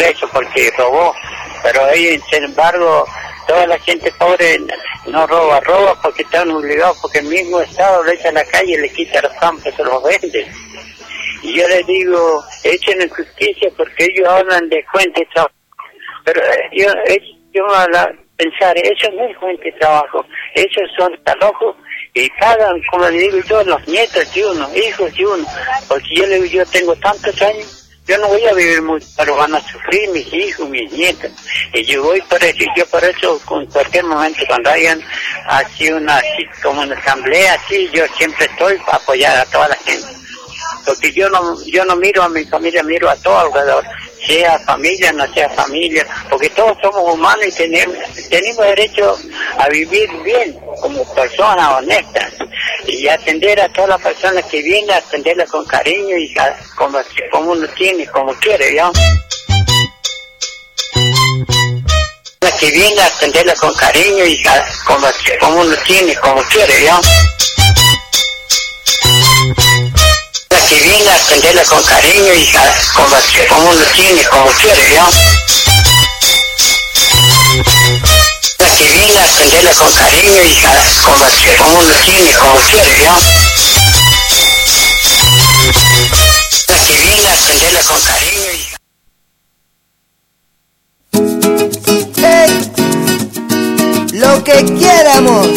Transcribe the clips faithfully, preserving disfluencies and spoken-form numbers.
preso porque robó, pero ellos, sin embargo, toda la gente pobre no roba, roba porque están obligados, porque el mismo Estado lo echa a la calle, le quita los campos, se los vende. Y yo les digo, echen justicia porque ellos hablan de fuente de trabajo, pero yo, yo a la, pensar, eso no es fuente de trabajo, esos son talojos y pagan, como le digo yo, los nietos de uno, hijos de uno, porque yo le digo, yo tengo tantos años, yo no voy a vivir mucho, pero van a sufrir mis hijos, mis nietos, y yo voy por eso, y yo por eso, en cualquier momento, cuando hayan así una, así como una asamblea, así, yo siempre estoy para apoyar a toda la gente, porque yo no, yo no miro a mi familia, miro a todo alrededor, sea familia, no sea familia, porque todos somos humanos y tenemos, tenemos derecho a vivir bien, como personas honestas, y atender a todas las personas que vienen, atenderlas con cariño y a, como, como uno tiene, como quiere, ¿ya? Las que vienen, atenderlas con cariño y a, como, como uno tiene, como quiere, ¿ya? Que viene a atenderla con cariño y a, como, como uno tiene, como quiere, ¿ya? Que viene a atenderla con cariño y a, como, como uno tiene, como quiere, ¿ya? Que viene a atenderla con cariño y... Hey, lo que quieramos.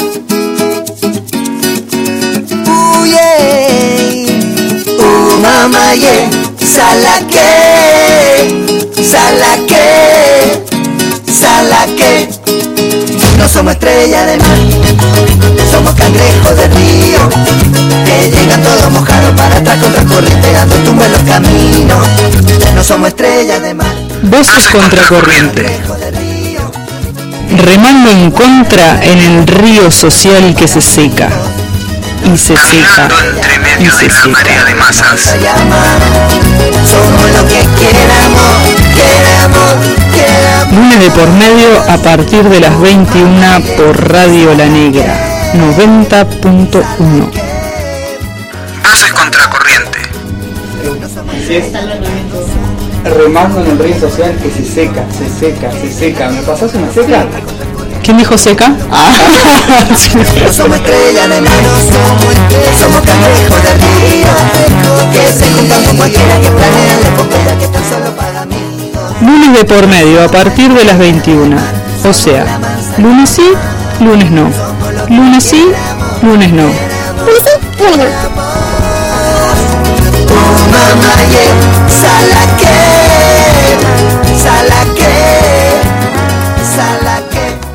Uh, yeah. Uh, mamá, yeah. Salaque, salaque, salaque. No somos estrellas de mar, somos cangrejos de río, que llegan todos mojados para atrás contra corriente, dando tumba en los caminos. No somos estrellas de mar. Voces contra corriente. Remando en contra en el río social que se seca. Y se seca, y se seca. Somos lo que queramos, queramos, queramos. Lunes de por medio a partir de las veintiuna por Radio La Negra, noventa punto uno. Voces contra corriente. Así es. Remando en el río social que se seca, se seca, se seca. ¿Me pasás una seca? ¿Quién dijo seca? Ah. No somos estrellas de mar, somos cangrejos de río, que se juntan con cualquiera que planea la epopea que tan solo para amigos. Lunes de por medio a partir de las veintiuna. O sea, lunes sí, lunes no. Lunes sí, lunes no. Lunes sí, lunes no. Oh, mamá, yeah. Salaque, salaque, salaque.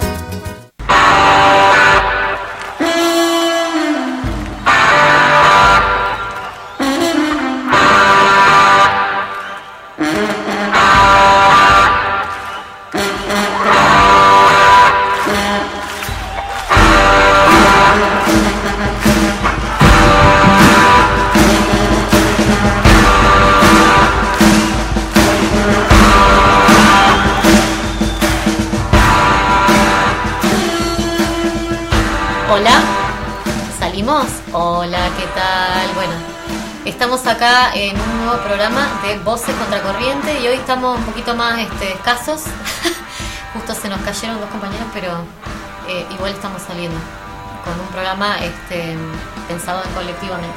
Estamos acá en un nuevo programa de Voces contra Corriente y hoy estamos un poquito más este, escasos. Justo se nos cayeron dos compañeros, pero eh, igual estamos saliendo con un programa este, pensado en colectivamente.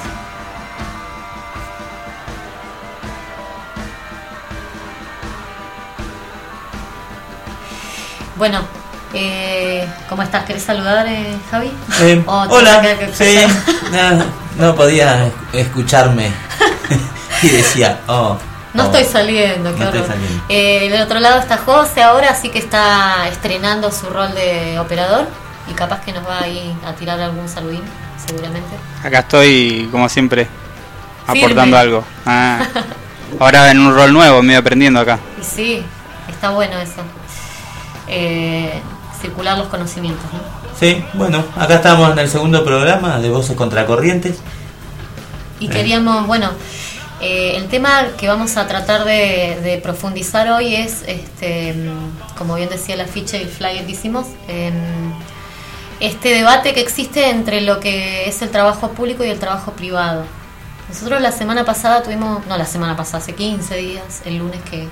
Bueno, eh, ¿cómo estás? ¿Querés saludar, eh, Javi? Eh, hola, que, que sí, no, no podía escucharme y decía, oh. No oh, estoy saliendo, qué no horror. estoy saliendo. Eh, del otro lado está José ahora, así que está estrenando su rol de operador y capaz que nos va a ir a tirar algún saludín, seguramente. Acá estoy, como siempre, Firme. aportando algo. Ah, ahora en un rol nuevo, medio aprendiendo acá. Y sí, está bueno eso. Eh, circular los conocimientos, ¿no? Sí, bueno, acá estamos en el segundo programa de Voces contra Corrientes. Y eh. queríamos, bueno, eh, el tema que vamos a tratar de, de profundizar hoy es, este, como bien decía la ficha y el flyer que hicimos, eh, este debate que existe entre lo que es el trabajo público y el trabajo privado. Nosotros la semana pasada tuvimos, no la semana pasada, hace quince días, el lunes que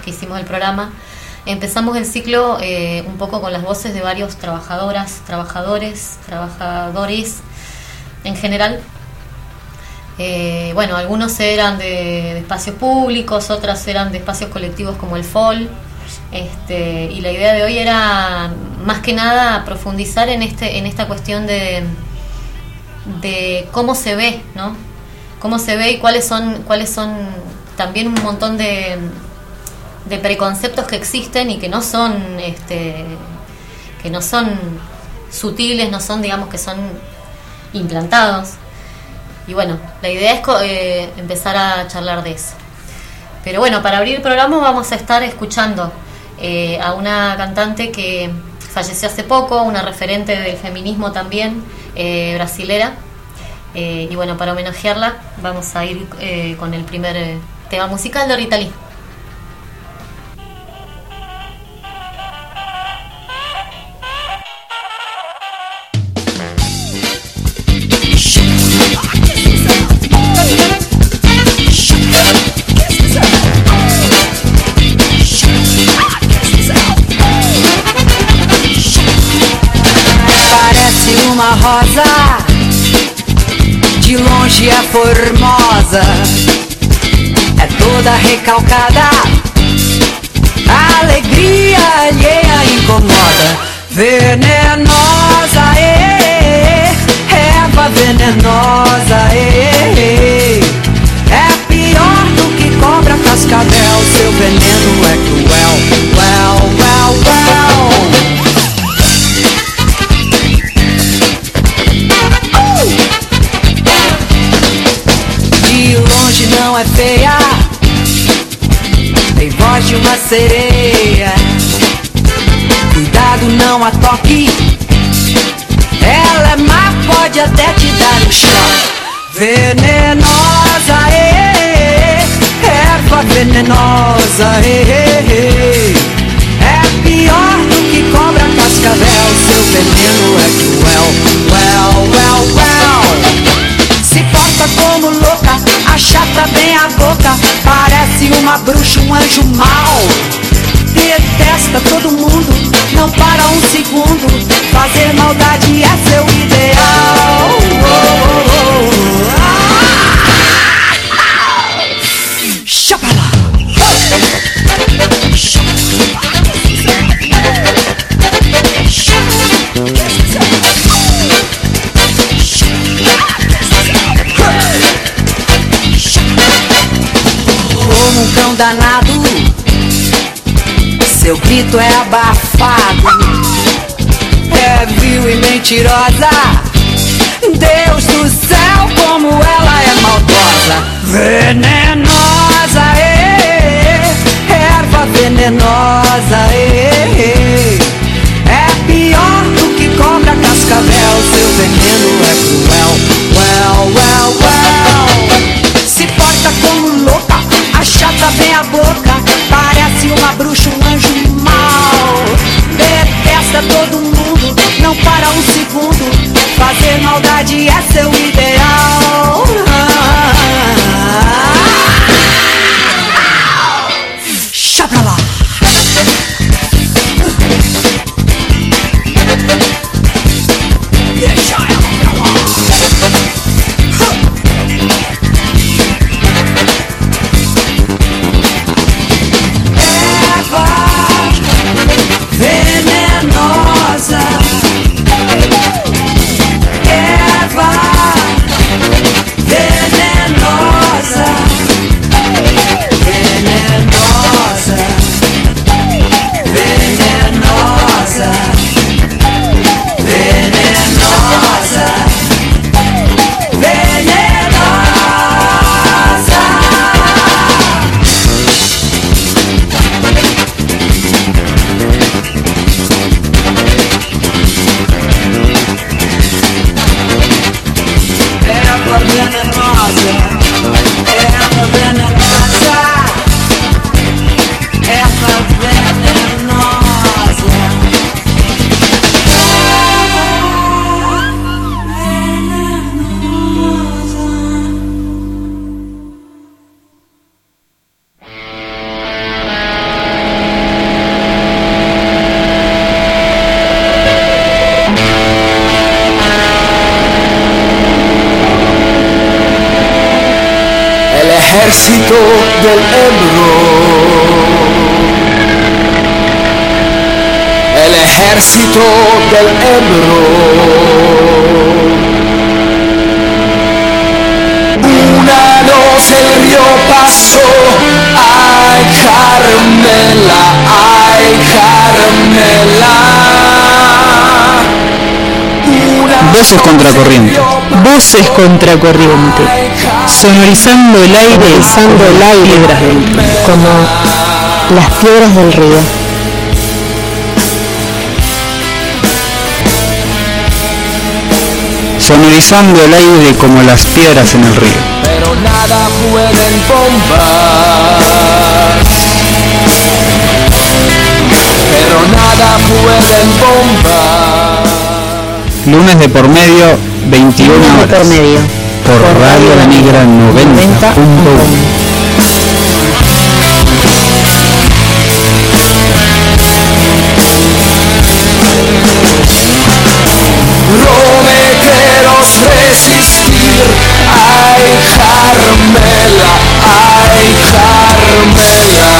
que hicimos el programa, empezamos el ciclo eh, un poco con las voces de varios trabajadoras, trabajadores, trabajadores en general. Eh, bueno, algunos eran de, de espacios públicos, otras eran de espacios colectivos como el F O L. Este, y la idea de hoy era más que nada profundizar en este en esta cuestión de, de cómo se ve, ¿no? Cómo se ve y cuáles son cuáles son también un montón de, de preconceptos que existen y que no son este que no son sutiles, no son, digamos, que son implantados. Y bueno, la idea es eh, empezar a charlar de eso. Pero bueno, para abrir el programa vamos a estar escuchando eh, a una cantante que falleció hace poco, una referente del feminismo también, eh, brasilera. Eh, y bueno, para homenajearla vamos a ir eh, con el primer eh, tema musical de Rita Lee. Uma rosa, de longe é formosa, é toda recalcada, a alegria alheia incomoda. Venenosa, é, erva venenosa, é, é pior do que cobra cascavel, seu veneno é cruel, well, well, well. Não é feia, tem voz de uma sereia. Cuidado, não a toque, ela é má, pode até te dar um choque. Venenosa, é, erva venenosa, é, é pior do que cobra cascavel, seu veneno é cruel, well, well, well. Se porta como louca, achata bem a boca, parece uma bruxa, um anjo mau. Detesta todo mundo, não para um segundo, fazer maldade é seu ideal. Oh, oh, oh. Ah! Chapala! Como um cão danado, seu grito é abafado, é vil e mentirosa. Deus do céu, como ela é maldosa. Venenosa, é, erva venenosa, é, é pior do que cobra cascavel, seu veneno é cruel, well, well, well. Se porta como louca, achata bem a boca, parece uma bruxa, um anjo mau. Detesta todo mundo, não para um segundo, fazer maldade é seu ideal. Ah, ah, ah. ejército del Ebro, el ejército del Ebro. Una noche el río pasó, ay Carmela, ay Carmela. Voces contracorriente. Voces contracorriente. Sonorizando el aire, sonorizando el aire, piedras del río. Como las piedras del río. Sonorizando el aire como las piedras en el río. Pero nada pueden bombar. Pero nada pueden bombar. Lunes de por medio, veintiuna horas. Por medio. Por, por Radio La Negra noventa punto uno. Prometeros resistir, ay Carmela, ay Carmela.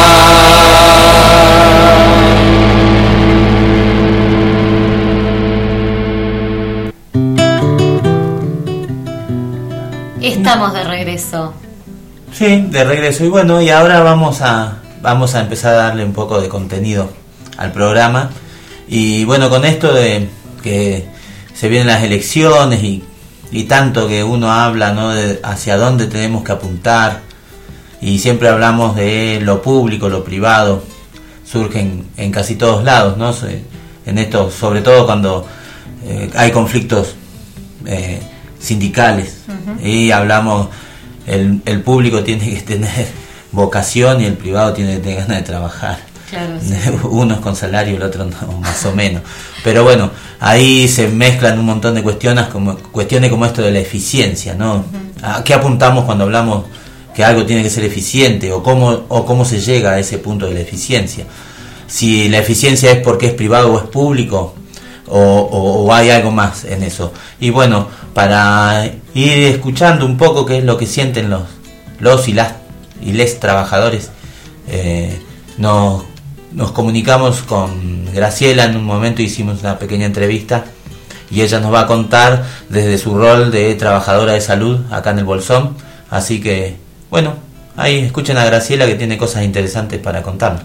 Estamos de regreso. Sí, de regreso. Y bueno, y ahora vamos a vamos a empezar a darle un poco de contenido al programa. Y bueno, con esto de que se vienen las elecciones y, y tanto que uno habla, ¿no?, de hacia dónde tenemos que apuntar, y siempre hablamos de lo público, lo privado, surge en, en casi todos lados, ¿no? En esto, sobre todo cuando eh, hay conflictos eh, sindicales, uh-huh. Y hablamos, el, el público tiene que tener vocación y el privado tiene que tener ganas de trabajar. Claro, sí. Uno es con salario, el otro no, más o menos. Pero bueno, ahí se mezclan un montón de cuestiones como cuestiones como esto de la eficiencia, ¿no? Uh-huh. ¿A qué apuntamos cuando hablamos que algo tiene que ser eficiente, o cómo o cómo se llega a ese punto de la eficiencia? Si la eficiencia es porque es privado o es público, o, o, o hay algo más en eso. Y bueno, para ir escuchando un poco qué es lo que sienten los los y las y les trabajadores, eh, nos Nos comunicamos con Graciela. En un momento hicimos una pequeña entrevista y ella nos va a contar desde su rol de trabajadora de salud acá en el Bolsón. Así que, bueno, ahí escuchen a Graciela, que tiene cosas interesantes para contarnos.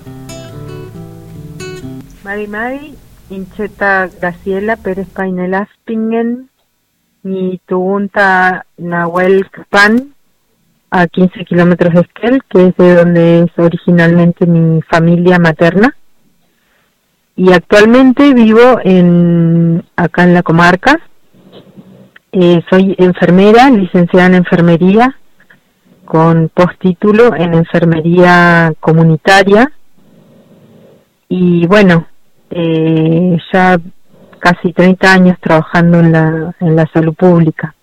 Mari Mari, Incheta Graciela Pérez Painelaspingen, mi tugunta Nahuel Kpan, a quince kilómetros de Esquel, que es de donde es originalmente mi familia materna, y actualmente vivo en acá en la comarca. Eh, soy enfermera, licenciada en enfermería, con postítulo en enfermería comunitaria, y bueno, eh, ya casi treinta años trabajando en la en la salud pública.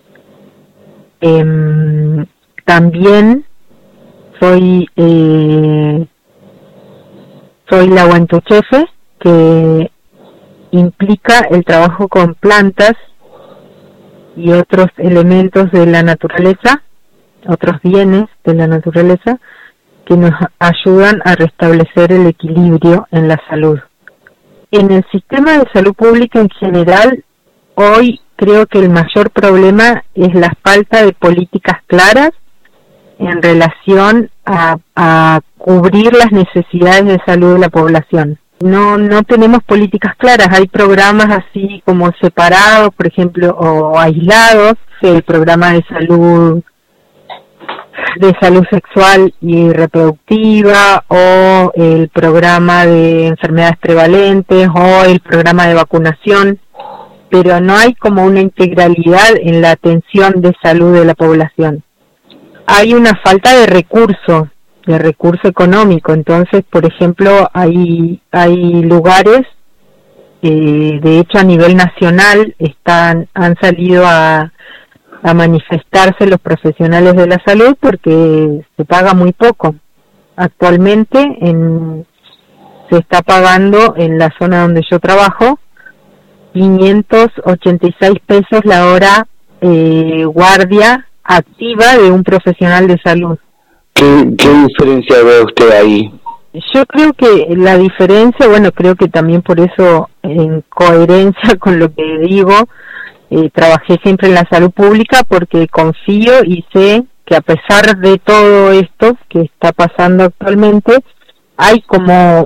Eh, También soy eh, soy la Huantuchefe, que implica el trabajo con plantas y otros elementos de la naturaleza, otros bienes de la naturaleza, que nos ayudan a restablecer el equilibrio en la salud. En el sistema de salud pública en general, hoy creo que el mayor problema es la falta de políticas claras en relación a, a cubrir las necesidades de salud de la población. No no tenemos políticas claras, hay programas así como separados, por ejemplo, o aislados, el programa de salud de salud sexual y reproductiva, o el programa de enfermedades prevalentes, o el programa de vacunación, pero no hay como una integralidad en la atención de salud de la población. Hay una falta de recurso, de recurso económico. Entonces, por ejemplo, hay hay lugares, eh, de hecho a nivel nacional están han salido a, a manifestarse los profesionales de la salud porque se paga muy poco. Actualmente en, se está pagando en la zona donde yo trabajo quinientos ochenta y seis pesos la hora eh, guardia activa de un profesional de salud. ¿Qué, qué diferencia ve usted ahí? Yo creo que la diferencia, bueno, creo que también por eso, en coherencia con lo que digo, eh, trabajé siempre en la salud pública porque confío y sé que a pesar de todo esto que está pasando actualmente, hay como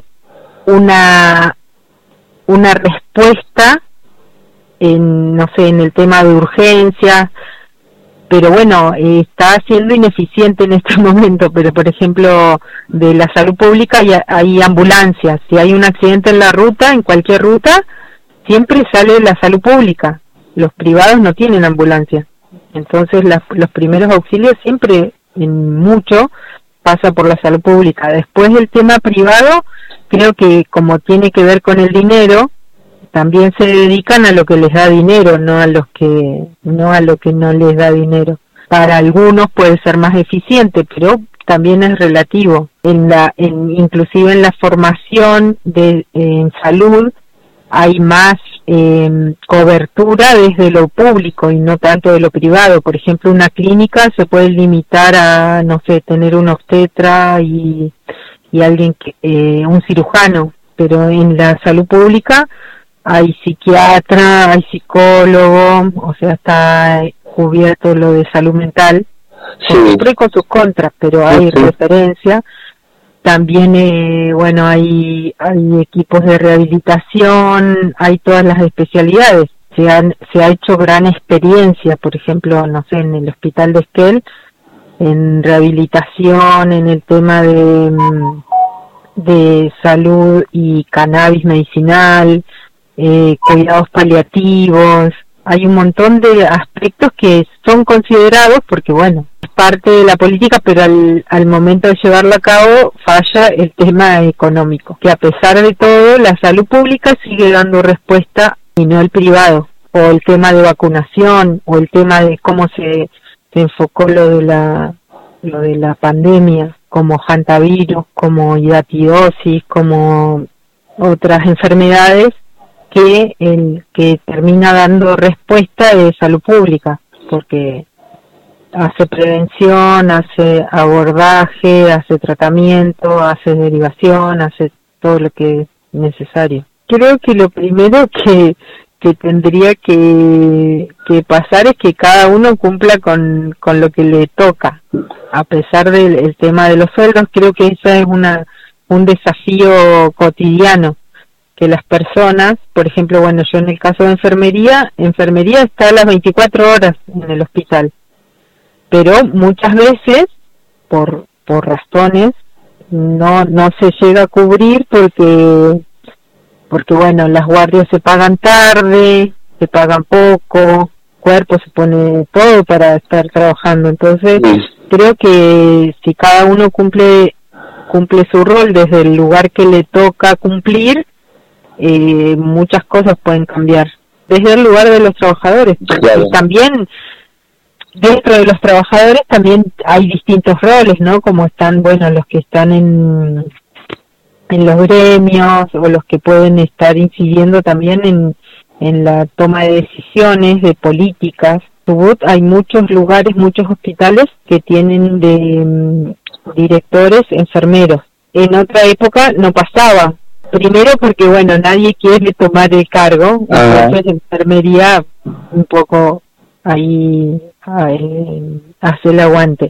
una una respuesta en, no sé, en el tema de urgencias, pero bueno, eh, está siendo ineficiente en este momento, pero por ejemplo, de la salud pública hay, hay ambulancias, si hay un accidente en la ruta, en cualquier ruta, siempre sale la salud pública, los privados no tienen ambulancia, entonces las, los primeros auxilios siempre, en mucho, pasa por la salud pública. Después el tema privado, creo que como tiene que ver con el dinero, también se dedican a lo que les da dinero, no a los que no a lo que no les da dinero. Para algunos puede ser más eficiente, pero también es relativo. En la, en, inclusive en la formación de en salud hay más eh, cobertura desde lo público y no tanto de lo privado. Por ejemplo, una clínica se puede limitar a, no sé, tener un obstetra y y alguien que eh, un cirujano, pero en la salud pública hay psiquiatra, hay psicólogo, o sea, está cubierto lo de salud mental, sí. con sus pros y con sus contras, pero hay sí. referencia. También, eh, bueno, hay hay equipos de rehabilitación, hay todas las especialidades. Se, han, se ha hecho gran experiencia, por ejemplo, no sé, en el hospital de Esquel, en rehabilitación, en el tema de, de salud y cannabis medicinal, eh, cuidados paliativos. Hay un montón de aspectos que son considerados porque, bueno, es parte de la política, pero al, al momento de llevarlo a cabo falla el tema económico, que a pesar de todo la salud pública sigue dando respuesta y no el privado, o el tema de vacunación, o el tema de cómo se se enfocó lo de la lo de la pandemia, como hantavirus, como hidatidosis, como otras enfermedades que el que termina dando respuesta de salud pública, porque hace prevención, hace abordaje, hace tratamiento, hace derivación, hace todo lo que es necesario. Creo que lo primero que que tendría que, que pasar es que cada uno cumpla con, con lo que le toca, a pesar del el tema de los sueldos. Creo que ese es una un desafío cotidiano, que las personas, por ejemplo, bueno, yo en el caso de enfermería, enfermería está a las veinticuatro horas en el hospital, pero muchas veces, por por razones, no no se llega a cubrir porque porque bueno, las guardias se pagan tarde, se pagan poco, cuerpo se pone todo para estar trabajando. Entonces sí. creo que si cada uno cumple cumple su rol desde el lugar que le toca cumplir, eh, muchas cosas pueden cambiar desde el lugar de los trabajadores. Claro. Y también dentro de los trabajadores también hay distintos roles, ¿no? Como están, bueno, los que están en en los gremios, o los que pueden estar incidiendo también en, en la toma de decisiones, de políticas. Chubut hay muchos lugares, muchos hospitales que tienen de um, directores enfermeros. En otra época no pasaba. Primero porque, bueno, nadie quiere tomar el cargo, entonces la enfermería un poco ahí eh, hace el aguante.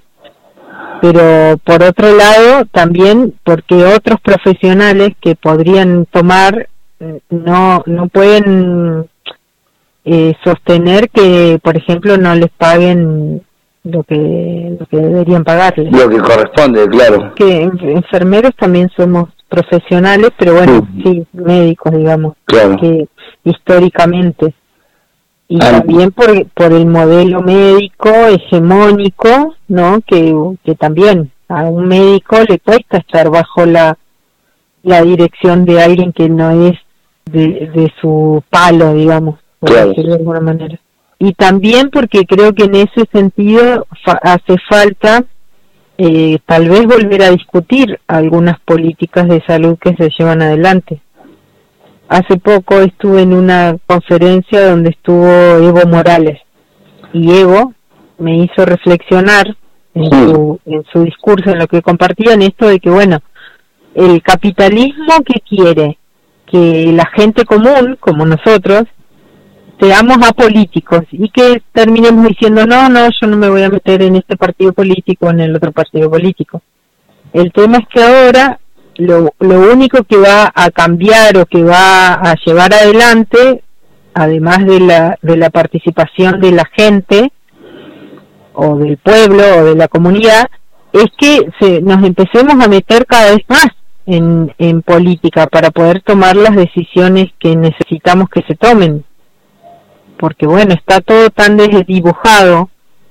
Pero por otro lado también porque otros profesionales que podrían tomar no no pueden eh, sostener que, por ejemplo, no les paguen lo que lo que deberían pagarles, lo que corresponde, claro. Que enfermeros también somos profesionales, pero bueno, sí, sí médicos, digamos, claro. Que históricamente. Y ah, también por por el modelo médico hegemónico, ¿no? Que, que también a un médico le cuesta estar bajo la la dirección de alguien que no es de, de su palo, digamos, por claro. decirlo de alguna manera. Y también porque creo que en ese sentido fa- hace falta eh, tal vez volver a discutir algunas políticas de salud que se llevan adelante. Hace poco estuve en una conferencia donde estuvo Evo Morales, y Evo me hizo reflexionar en su, en su discurso, en lo que compartían, esto de que, bueno, el capitalismo que quiere que la gente común, como nosotros, seamos apolíticos y que terminemos diciendo, no, no, yo no me voy a meter en este partido político o en el otro partido político. El tema es que ahora lo, lo único que va a cambiar o que va a llevar adelante, además de la, de la participación de la gente o del pueblo o de la comunidad, es que se, nos empecemos a meter cada vez más en, en política para poder tomar las decisiones que necesitamos que se tomen. Porque bueno, está todo tan desdibujado,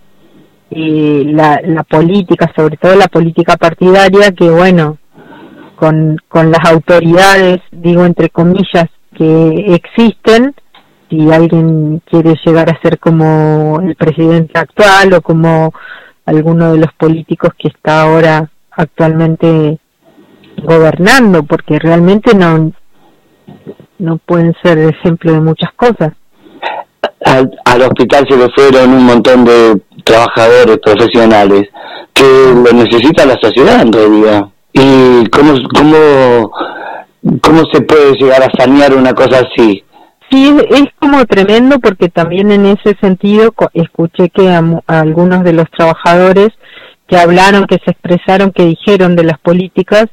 eh, la, la política, sobre todo la política partidaria, que bueno, con, con las autoridades, digo entre comillas, que existen, si alguien quiere llegar a ser como el presidente actual o como alguno de los políticos que está ahora actualmente gobernando, porque realmente no, no pueden ser ejemplo de muchas cosas. Al, al hospital se le fueron un montón de trabajadores profesionales que lo necesita la sociedad en realidad. ¿Y cómo, cómo, cómo se puede llegar a sanear una cosa así? Sí, es, es como tremendo, porque también en ese sentido escuché que a, a algunos de los trabajadores que hablaron, que se expresaron, que dijeron de las políticas,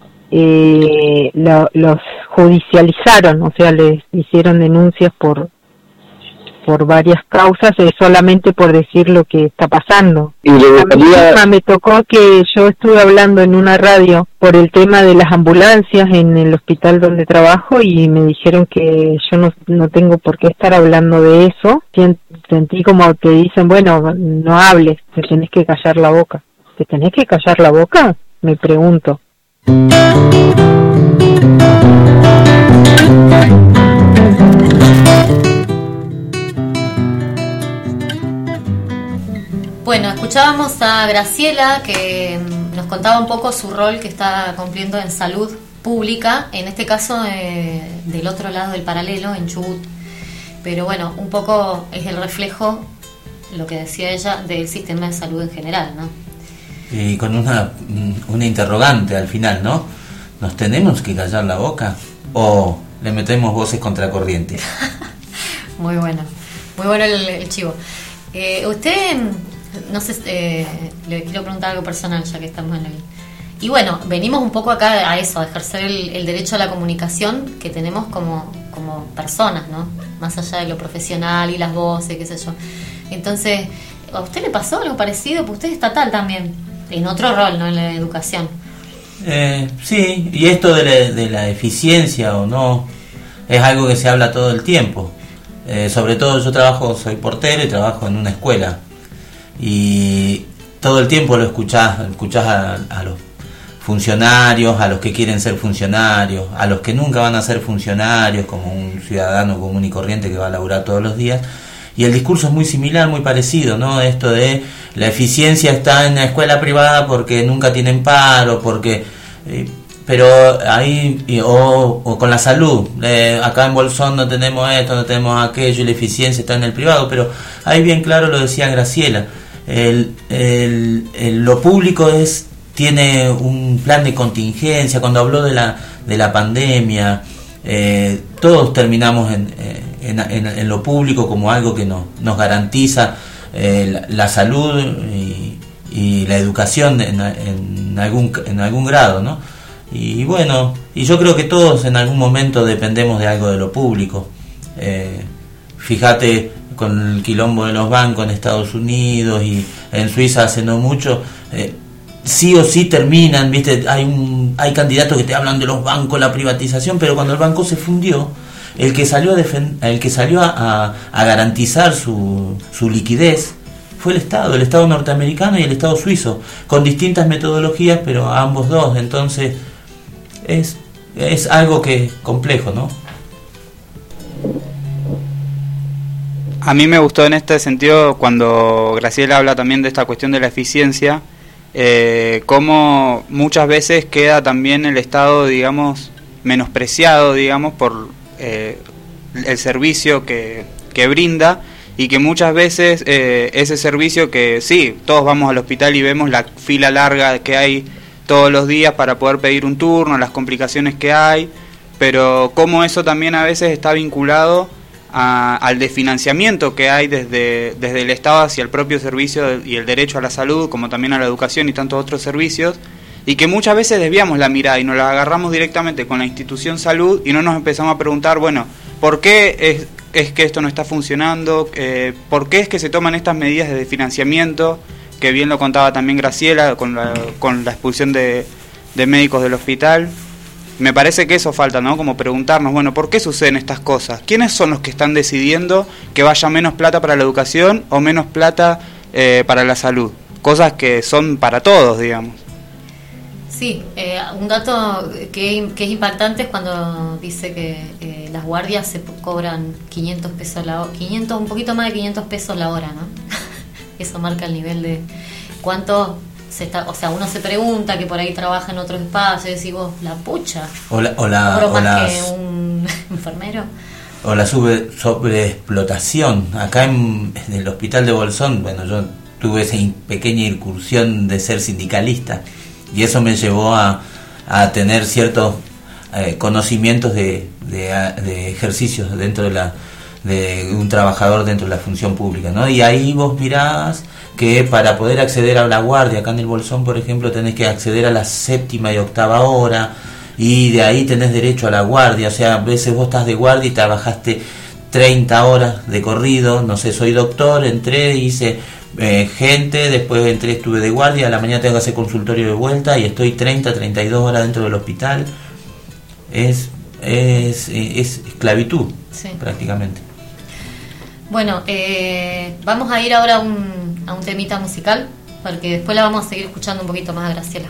eh, lo, los judicializaron, o sea, les hicieron denuncias por por varias causas, es solamente por decir lo que está pasando. Y le gustaría... A mí me tocó que yo estuve hablando en una radio por el tema de las ambulancias en el hospital donde trabajo y me dijeron que yo no, no tengo por qué estar hablando de eso. Sentí como que dicen, bueno, no hables, te tenés que callar la boca. ¿Te tenés que callar la boca? Me pregunto. Bueno, escuchábamos a Graciela, que nos contaba un poco su rol que está cumpliendo en salud pública, en este caso eh, del otro lado del paralelo, en Chubut. Pero bueno, un poco es el reflejo, lo que decía ella, del sistema de salud en general, ¿no? Y con una, una interrogante al final, ¿no? ¿Nos tenemos que callar la boca o le metemos voces contracorriente? Muy bueno, muy bueno el, el chivo. Eh, usted... No sé, eh, le quiero preguntar algo personal ya que estamos en el... Y bueno, venimos un poco acá a eso, a ejercer el, el derecho a la comunicación que tenemos como, como personas, ¿no? Más allá de lo profesional y las voces, qué sé yo. Entonces, ¿a usted le pasó algo parecido? Pues usted es estatal también, en otro rol, ¿no? En la educación. Eh, sí, y esto de la, de la eficiencia o no, es algo que se habla todo el tiempo. Eh, sobre todo yo trabajo, soy portero y trabajo en una escuela. Y todo el tiempo lo escuchás, escuchás a, a los funcionarios, a los que quieren ser funcionarios, a los que nunca van a ser funcionarios, como un ciudadano común y corriente que va a laburar todos los días. Y el discurso es muy similar, muy parecido, ¿no? Esto de la eficiencia está en la escuela privada porque nunca tienen paro, porque... Eh, pero ahí, o, o con la salud, eh, acá en Bolsón no tenemos esto, no tenemos aquello, y la eficiencia está en el privado, pero ahí bien claro lo decía Graciela, el, el, el, lo público es tiene un plan de contingencia. Cuando habló de la, de la pandemia, eh, todos terminamos en, en, en, en lo público como algo que no, nos garantiza eh, la, la salud y, y la educación en, en, algún, en algún grado, ¿no? Y bueno, y yo creo que todos en algún momento dependemos de algo de lo público. Eh, fíjate con el quilombo de los bancos en Estados Unidos y en Suiza hace no mucho, eh, sí o sí terminan, viste, hay un, hay candidatos que te hablan de los bancos, la privatización, pero cuando el banco se fundió, el que salió a defend- el que salió a, a, a garantizar su, su liquidez fue el Estado, el Estado norteamericano y el Estado suizo, con distintas metodologías, pero a ambos dos. Entonces es, es algo que es complejo, ¿no? A mí me gustó en este sentido cuando Graciela habla también de esta cuestión de la eficiencia, eh, cómo muchas veces queda también el Estado, digamos, menospreciado, digamos, por eh, el servicio que, que brinda, y que muchas veces eh, ese servicio que sí, todos vamos al hospital y vemos la fila larga que hay todos los días para poder pedir un turno, las complicaciones que hay, pero cómo eso también a veces está vinculado a, al desfinanciamiento que hay desde, desde el Estado hacia el propio servicio y el derecho a la salud, como también a la educación y tantos otros servicios, y que muchas veces desviamos la mirada y nos la agarramos directamente con la institución salud y no nos empezamos a preguntar, bueno, ¿por qué es, es que esto no está funcionando? Eh, ¿Por qué es que se toman estas medidas de financiamiento? Que bien lo contaba también Graciela con la, con la expulsión de, de médicos del hospital. Me parece que eso falta, ¿no? Como preguntarnos, bueno, ¿por qué suceden estas cosas? ¿Quiénes son los que están decidiendo que vaya menos plata para la educación o menos plata eh, para la salud? Cosas que son para todos, digamos. Sí, eh, un dato que, que es impactante es cuando dice que eh, las guardias se cobran quinientos pesos la hora, quinientos, un poquito más de quinientos pesos la hora, ¿no? Eso marca el nivel de cuánto se está, o sea, uno se pregunta que por ahí trabaja en otros espacios y decís vos, la pucha, o la, o la, cobro o más las, que un enfermero. O la sobre, sobreexplotación. Acá en, en el hospital de Bolsón, bueno, yo tuve esa in, pequeña incursión de ser sindicalista y eso me llevó a, a tener ciertos eh, conocimientos de, de, de ejercicios dentro de la de un trabajador dentro de la función pública, ¿no? Y ahí vos mirás que para poder acceder a la guardia, acá en el Bolsón, por ejemplo, tenés que acceder a la séptima y octava hora, y de ahí tenés derecho a la guardia. O sea, a veces vos estás de guardia y trabajaste treinta horas de corrido, no sé, soy doctor, entré, hice eh, gente, después entré, estuve de guardia, a la mañana tengo que hacer consultorio de vuelta y estoy treinta, treinta y dos horas dentro del hospital. Es, es, es esclavitud, sí, prácticamente. Bueno, eh, vamos a ir ahora a un, a un temita musical, porque después la vamos a seguir escuchando un poquito más a Graciela.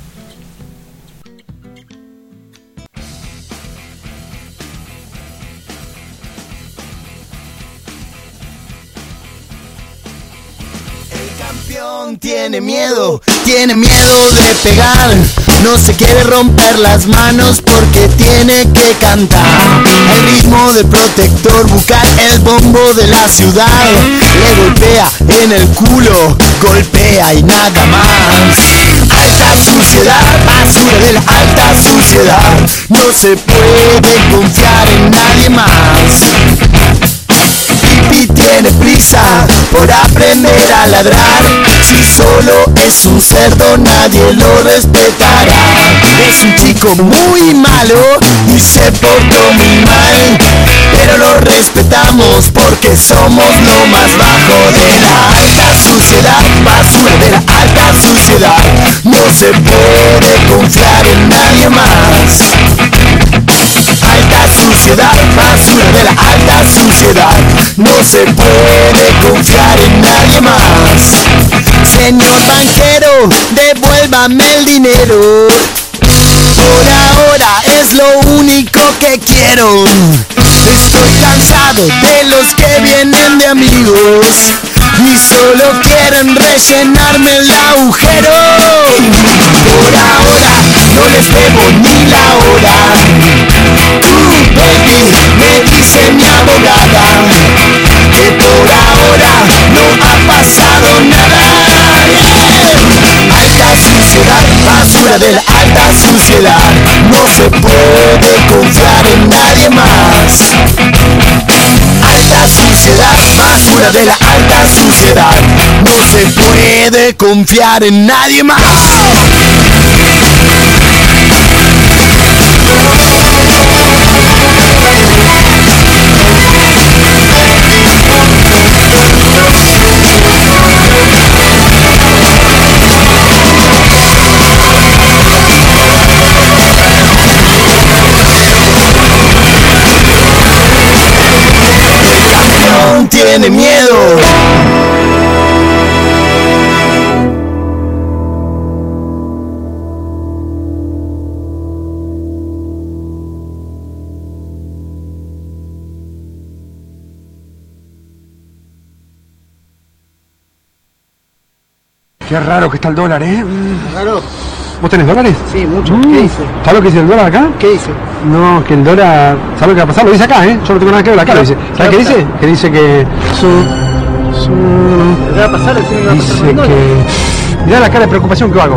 Tiene miedo, tiene miedo de pegar, no se quiere romper las manos porque tiene que cantar. El ritmo del protector bucal, el bombo de la ciudad, le golpea en el culo, golpea y nada más. Alta suciedad, basura de la alta suciedad, no se puede confiar en nadie más. Pipi tiene prisa por aprender a ladrar, si solo es un cerdo nadie lo respetará. Es un chico muy malo y se portó muy mal, pero lo respetamos porque somos lo más bajo de la alta suciedad, basura de la alta suciedad, no se puede confiar en nadie más. Alta suciedad, basura de la alta suciedad, no se puede confiar en nadie más. Señor banquero, devuélvame el dinero, por ahora es lo único que quiero. Estoy cansado de los que vienen de amigos y solo quieren rellenarme el agujero. Por ahora no les debo ni la hora. Uh, baby, me dice mi abogada que por ahora no ha pasado nada. Yeah. Alta suciedad, basura de la alta suciedad, no se puede confiar en nadie más. Alta suciedad, basura de la alta suciedad, no se puede confiar en nadie más. Tiene miedo. Qué raro que está el dólar, ¿eh? Raro. ¿Vos tenés dólares? Sí, mucho. Mm. ¿Qué dice? ¿Sabes lo que dice el dólar acá? ¿Qué dice? No, que el dólar... ¿Sabes lo que va a pasar? Lo dice acá, ¿eh? Yo no tengo nada que ver acá, lo dice. ¿Sabes qué dice? Que dice que... Su, su, ¿Qué va a pasar? ¿Qué va a pasar dice con el dólar? que... Mirá la cara de preocupación que hago.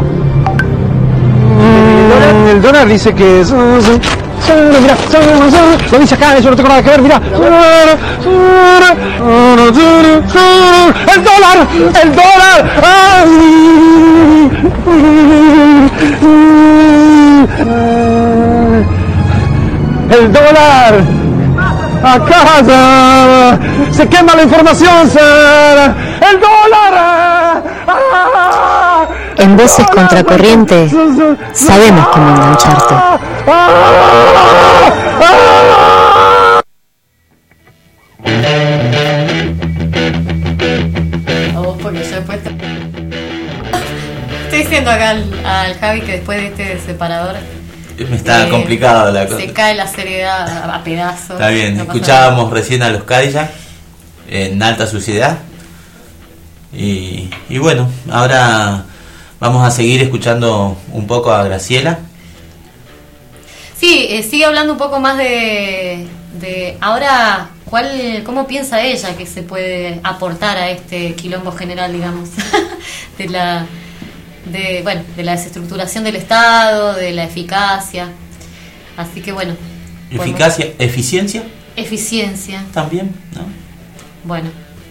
¿El dólar? El dólar dice que... Su, su, su, mirá, su, su, lo dice acá, yo no tengo nada que ver, mirá. ¡El dólar! ¡El dólar! ¡El dólar! ¡A casa! ¡Se quema la información, sir! ¡El dólar! En Voces Contracorriente sabemos cómo engancharte. A vos, porque yo después te... Estoy diciendo acá al, al Javi que después de este separador Me está eh, complicado la cosa. se cae la seriedad a, a pedazos. Está bien, no pasa escuchábamos recién a los Cadillac en Alta Suciedad. Y, y bueno, ahora vamos a seguir escuchando un poco a Graciela. Sí, eh, sigue hablando un poco más de, de ahora, ¿cuál, cómo piensa ella que se puede aportar a este quilombo general, digamos, de la, de, bueno, de la desestructuración del Estado, de la eficacia, así que bueno. Eficacia, podemos... eficiencia. Eficiencia. También, ¿no? Bueno.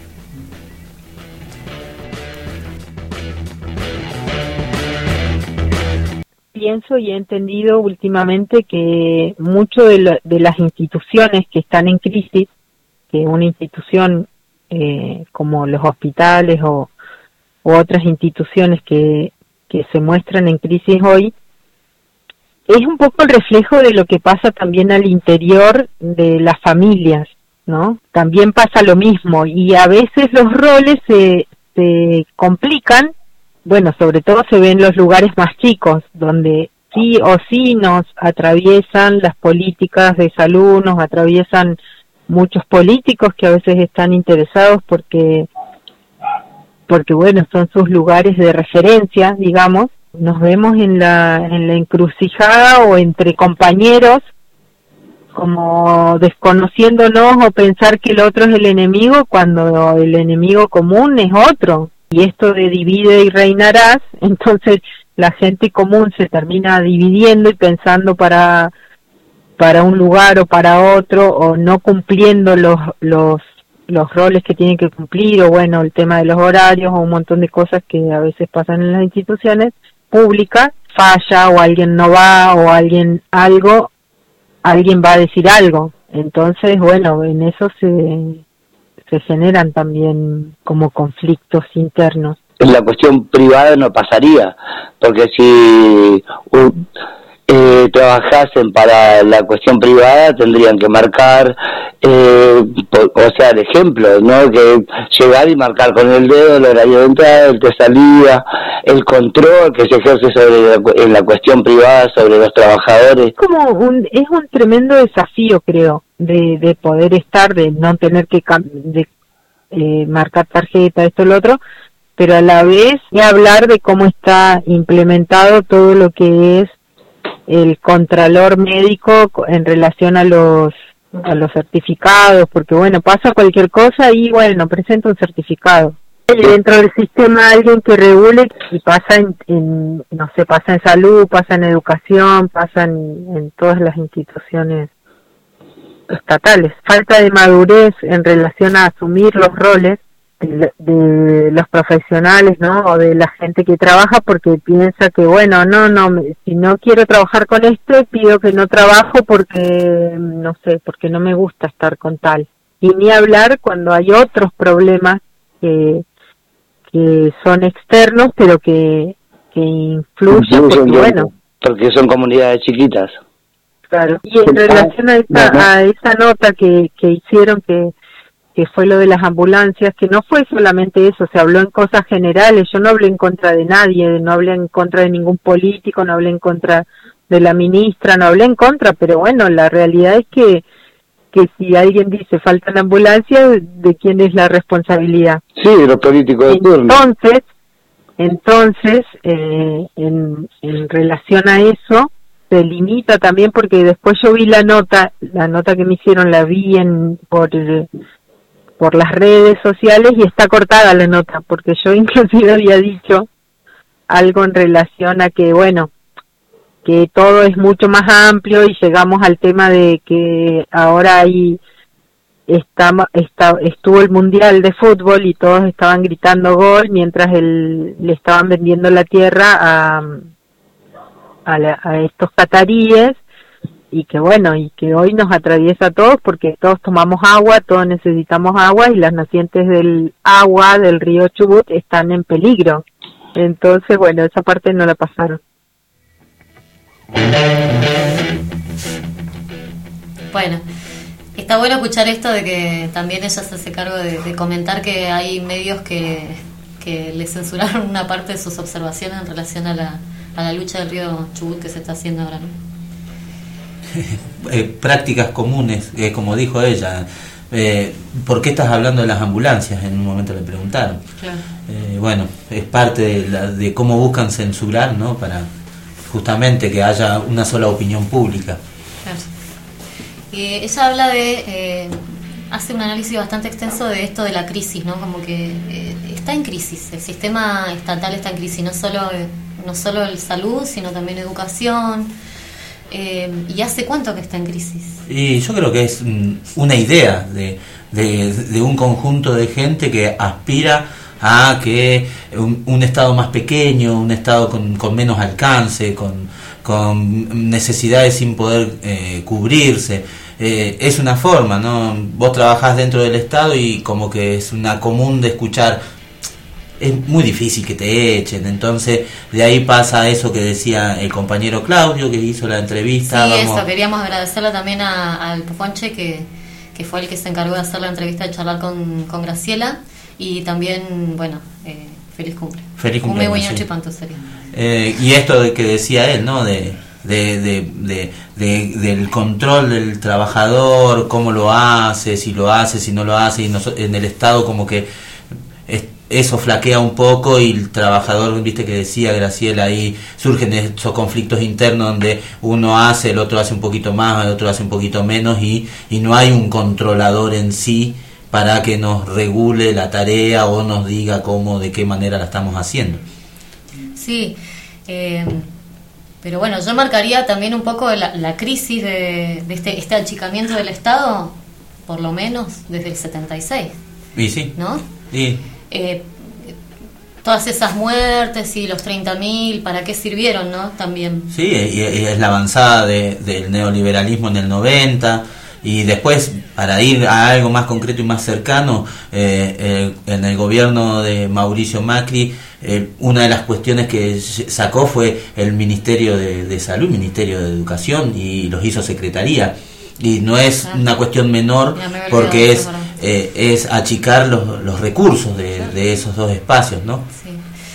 Pienso y he entendido últimamente que mucho de, lo, de las instituciones que están en crisis, que una institución eh, como los hospitales o u otras instituciones que, que se muestran en crisis hoy, es un poco el reflejo de lo que pasa también al interior de las familias, ¿no? También pasa lo mismo y a veces los roles se, se complican. Bueno, sobre todo se ve en los lugares más chicos, donde sí o sí nos atraviesan las políticas de salud, nos atraviesan muchos políticos que a veces están interesados porque, porque bueno, son sus lugares de referencia, digamos. Nos vemos en la, en la encrucijada o entre compañeros, como desconociéndonos o pensar que el otro es el enemigo cuando el enemigo común es otro. Y esto de divide y reinarás, entonces la gente común se termina dividiendo y pensando para para un lugar o para otro, o no cumpliendo los los los roles que tienen que cumplir, o bueno, el tema de los horarios, o un montón de cosas que a veces pasan en las instituciones públicas, falla, o alguien no va, o alguien algo, alguien va a decir algo. Entonces, bueno, en eso se... se generan también como conflictos internos. En la cuestión privada no pasaría, porque si uh, eh, trabajasen para la cuestión privada tendrían que marcar, eh, por, o sea, el ejemplo, ¿no? Que llegar y marcar con el dedo el horario de entrada, el de salida, el control que se ejerce sobre la, en la cuestión privada sobre los trabajadores. Como un, es un tremendo desafío, creo, de, de poder estar, de no tener que de, eh, marcar tarjeta, esto, lo otro, pero a la vez de hablar de cómo está implementado todo lo que es el contralor médico en relación a los a los certificados, porque bueno, pasa cualquier cosa y bueno, presenta un certificado. Dentro del sistema alguien que regule y pasa en, en no sé, pasa en salud, pasa en educación, pasa en, en todas las instituciones estatales. Falta de madurez en relación a asumir los roles de, de los profesionales, ¿no? O de la gente que trabaja, porque piensa que, bueno, no, no, si no quiero trabajar con esto, pido que no trabajo porque, no sé, porque no me gusta estar con tal. Y ni hablar cuando hay otros problemas que, que son externos, pero que, que influyen, porque, bueno... Porque son comunidades chiquitas. Claro. Y en relación a esa, a esa nota que, que hicieron, que, que fue lo de las ambulancias, que no fue solamente eso, se habló en cosas generales. Yo no hablé en contra de nadie, no hablé en contra de ningún político, no hablé en contra de la ministra, no hablé en contra, pero bueno, la realidad es que, que si alguien dice faltan ambulancias, ¿de quién es la responsabilidad? Sí, de los políticos de turno. Entonces, Entonces, eh, en, en relación a eso, se limita también porque después yo vi la nota, la nota que me hicieron la vi en por por las redes sociales y está cortada la nota, porque yo inclusive había dicho algo en relación a que, bueno, que todo es mucho más amplio y llegamos al tema de que ahora hay está, está estuvo el Mundial de Fútbol y todos estaban gritando gol mientras el, le estaban vendiendo la tierra a A, la, a estos cataríes, y que bueno, y que hoy nos atraviesa a todos porque todos tomamos agua, todos necesitamos agua y las nacientes del agua del río Chubut están en peligro. Entonces, bueno, esa parte no la pasaron. Bueno, está bueno escuchar esto de que también ella se hace cargo de, de comentar que hay medios que, que le censuraron una parte de sus observaciones en relación a la a la lucha del río Chubut que se está haciendo ahora, ¿no? eh, prácticas comunes, eh, como dijo ella. Eh, ¿Por qué estás hablando de las ambulancias? En un momento le preguntaron. Claro. Eh, bueno, es parte de, la, de cómo buscan censurar, ¿no? Para justamente que haya una sola opinión pública. Claro. Eh, ella habla de... Eh, hace un análisis bastante extenso de esto de la crisis, ¿no? Como que eh, está en crisis, el sistema estatal está en crisis, no solo... Eh, no solo el salud, sino también educación. Eh, ¿Y hace cuánto que está en crisis? Y yo creo que es una idea de, de, de un conjunto de gente que aspira a que un, un Estado más pequeño, un Estado con, con menos alcance, con, con necesidades sin poder eh, cubrirse. Eh, es una forma, ¿no? Vos trabajás dentro del Estado y como que es una común de escuchar... Es muy difícil que te echen, entonces de ahí pasa eso que decía el compañero Claudio que hizo la entrevista. Sí, vamos... eso, queríamos agradecerle también a, al Puponche que, que fue el que se encargó de hacer la entrevista, de charlar con, con Graciela, y también, bueno, eh, feliz cumple. Feliz cumple. Sí. Eh, y esto de que decía él, ¿no? De, de, de, de, de, del control del trabajador, cómo lo hace, si lo hace, si no lo hace, y no, en el Estado como que... Es, eso flaquea un poco y el trabajador, viste que decía Graciela, ahí surgen esos conflictos internos donde uno hace, el otro hace un poquito más, el otro hace un poquito menos y, y no hay un controlador en sí para que nos regule la tarea o nos diga cómo, de qué manera la estamos haciendo. Sí, eh, pero bueno, yo marcaría también un poco la, la crisis de, de este, este achicamiento del Estado, por lo menos desde el setenta y seis. Y sí. ¿No? Sí. Eh, todas esas muertes y los treinta mil, ¿para qué sirvieron, no? También. Sí, y, y es la avanzada de, del neoliberalismo en el noventa, y después, para ir a algo más concreto y más cercano, eh, eh, en el gobierno de Mauricio Macri, eh, una de las cuestiones que sacó fue el Ministerio de, de Salud, Ministerio de Educación, y los hizo Secretaría. Y no es ah. una cuestión menor, porque es eh, es achicar los, los recursos de, de esos dos espacios, ¿no? Sí.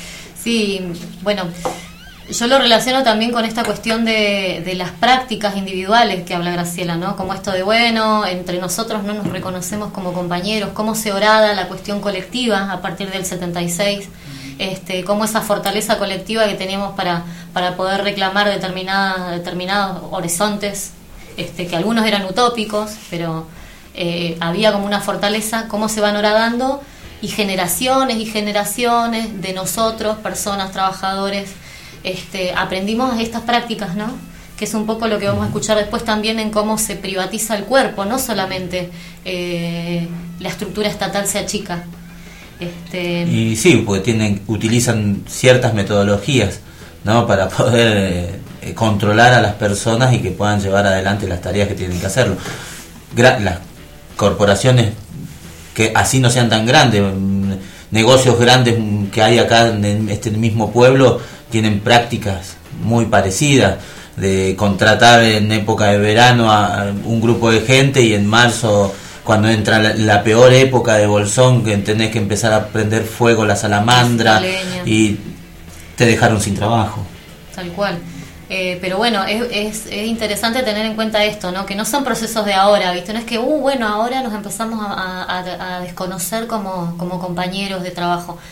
Sí, bueno, yo lo relaciono también con esta cuestión de, de las prácticas individuales que habla Graciela, ¿no? Como esto de, bueno, entre nosotros no nos reconocemos como compañeros, cómo se orada la cuestión colectiva a partir del setenta y seis, este, cómo esa fortaleza colectiva que teníamos para, para poder reclamar determinadas, determinados horizontes, este, que algunos eran utópicos, pero eh, había como una fortaleza, cómo se van horadando, y generaciones y generaciones de nosotros, personas, trabajadores, este, aprendimos estas prácticas, ¿no? Que es un poco lo que vamos a escuchar después también en cómo se privatiza el cuerpo, no solamente eh, la estructura estatal se achica. Este... Y sí, porque tienen, utilizan ciertas metodologías, ¿no? Para poder eh, controlar a las personas y que puedan llevar adelante las tareas que tienen que hacerlo. Gra- las corporaciones que así no sean tan grandes, negocios grandes que hay acá en este mismo pueblo tienen prácticas muy parecidas, de contratar en época de verano a un grupo de gente y en marzo, cuando entra la, la peor época de Bolsón, que tenés que empezar a prender fuego la salamandra y te dejaron sin trabajo. Tal cual. Eh, pero bueno, es, es, es interesante tener en cuenta esto, ¿no? Que no son procesos de ahora, ¿viste? No es que, uh, bueno, ahora nos empezamos a, a, a desconocer como, como compañeros de trabajo.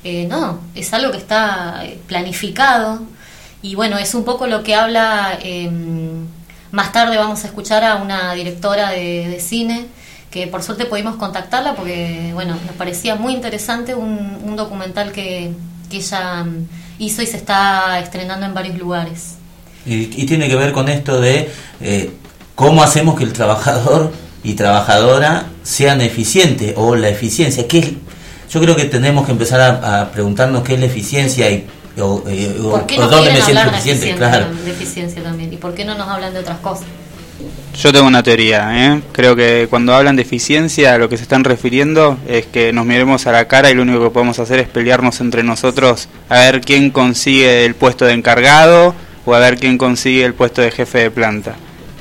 Eh, no, es algo que está planificado y bueno, es un poco lo que habla, eh, más tarde vamos a escuchar a una directora de, de cine que por suerte pudimos contactarla porque bueno, nos parecía muy interesante un, un documental que, que ella hizo y se está estrenando en varios lugares. Y, y tiene que ver con esto de eh, cómo hacemos que el trabajador y trabajadora sean eficientes o la eficiencia, que es. Yo creo que tenemos que empezar a, a preguntarnos qué es la eficiencia y o, eh, o, ¿Por qué o no dónde me quieren siento hablar de eficiente, eficiencia, claro. de eficiencia también? ¿Y por qué no nos hablan de otras cosas? Yo tengo una teoría, ¿eh? Creo que cuando hablan de eficiencia, lo que se están refiriendo es que nos miremos a la cara y lo único que podemos hacer es pelearnos entre nosotros a ver quién consigue el puesto de encargado o a ver quién consigue el puesto de jefe de planta.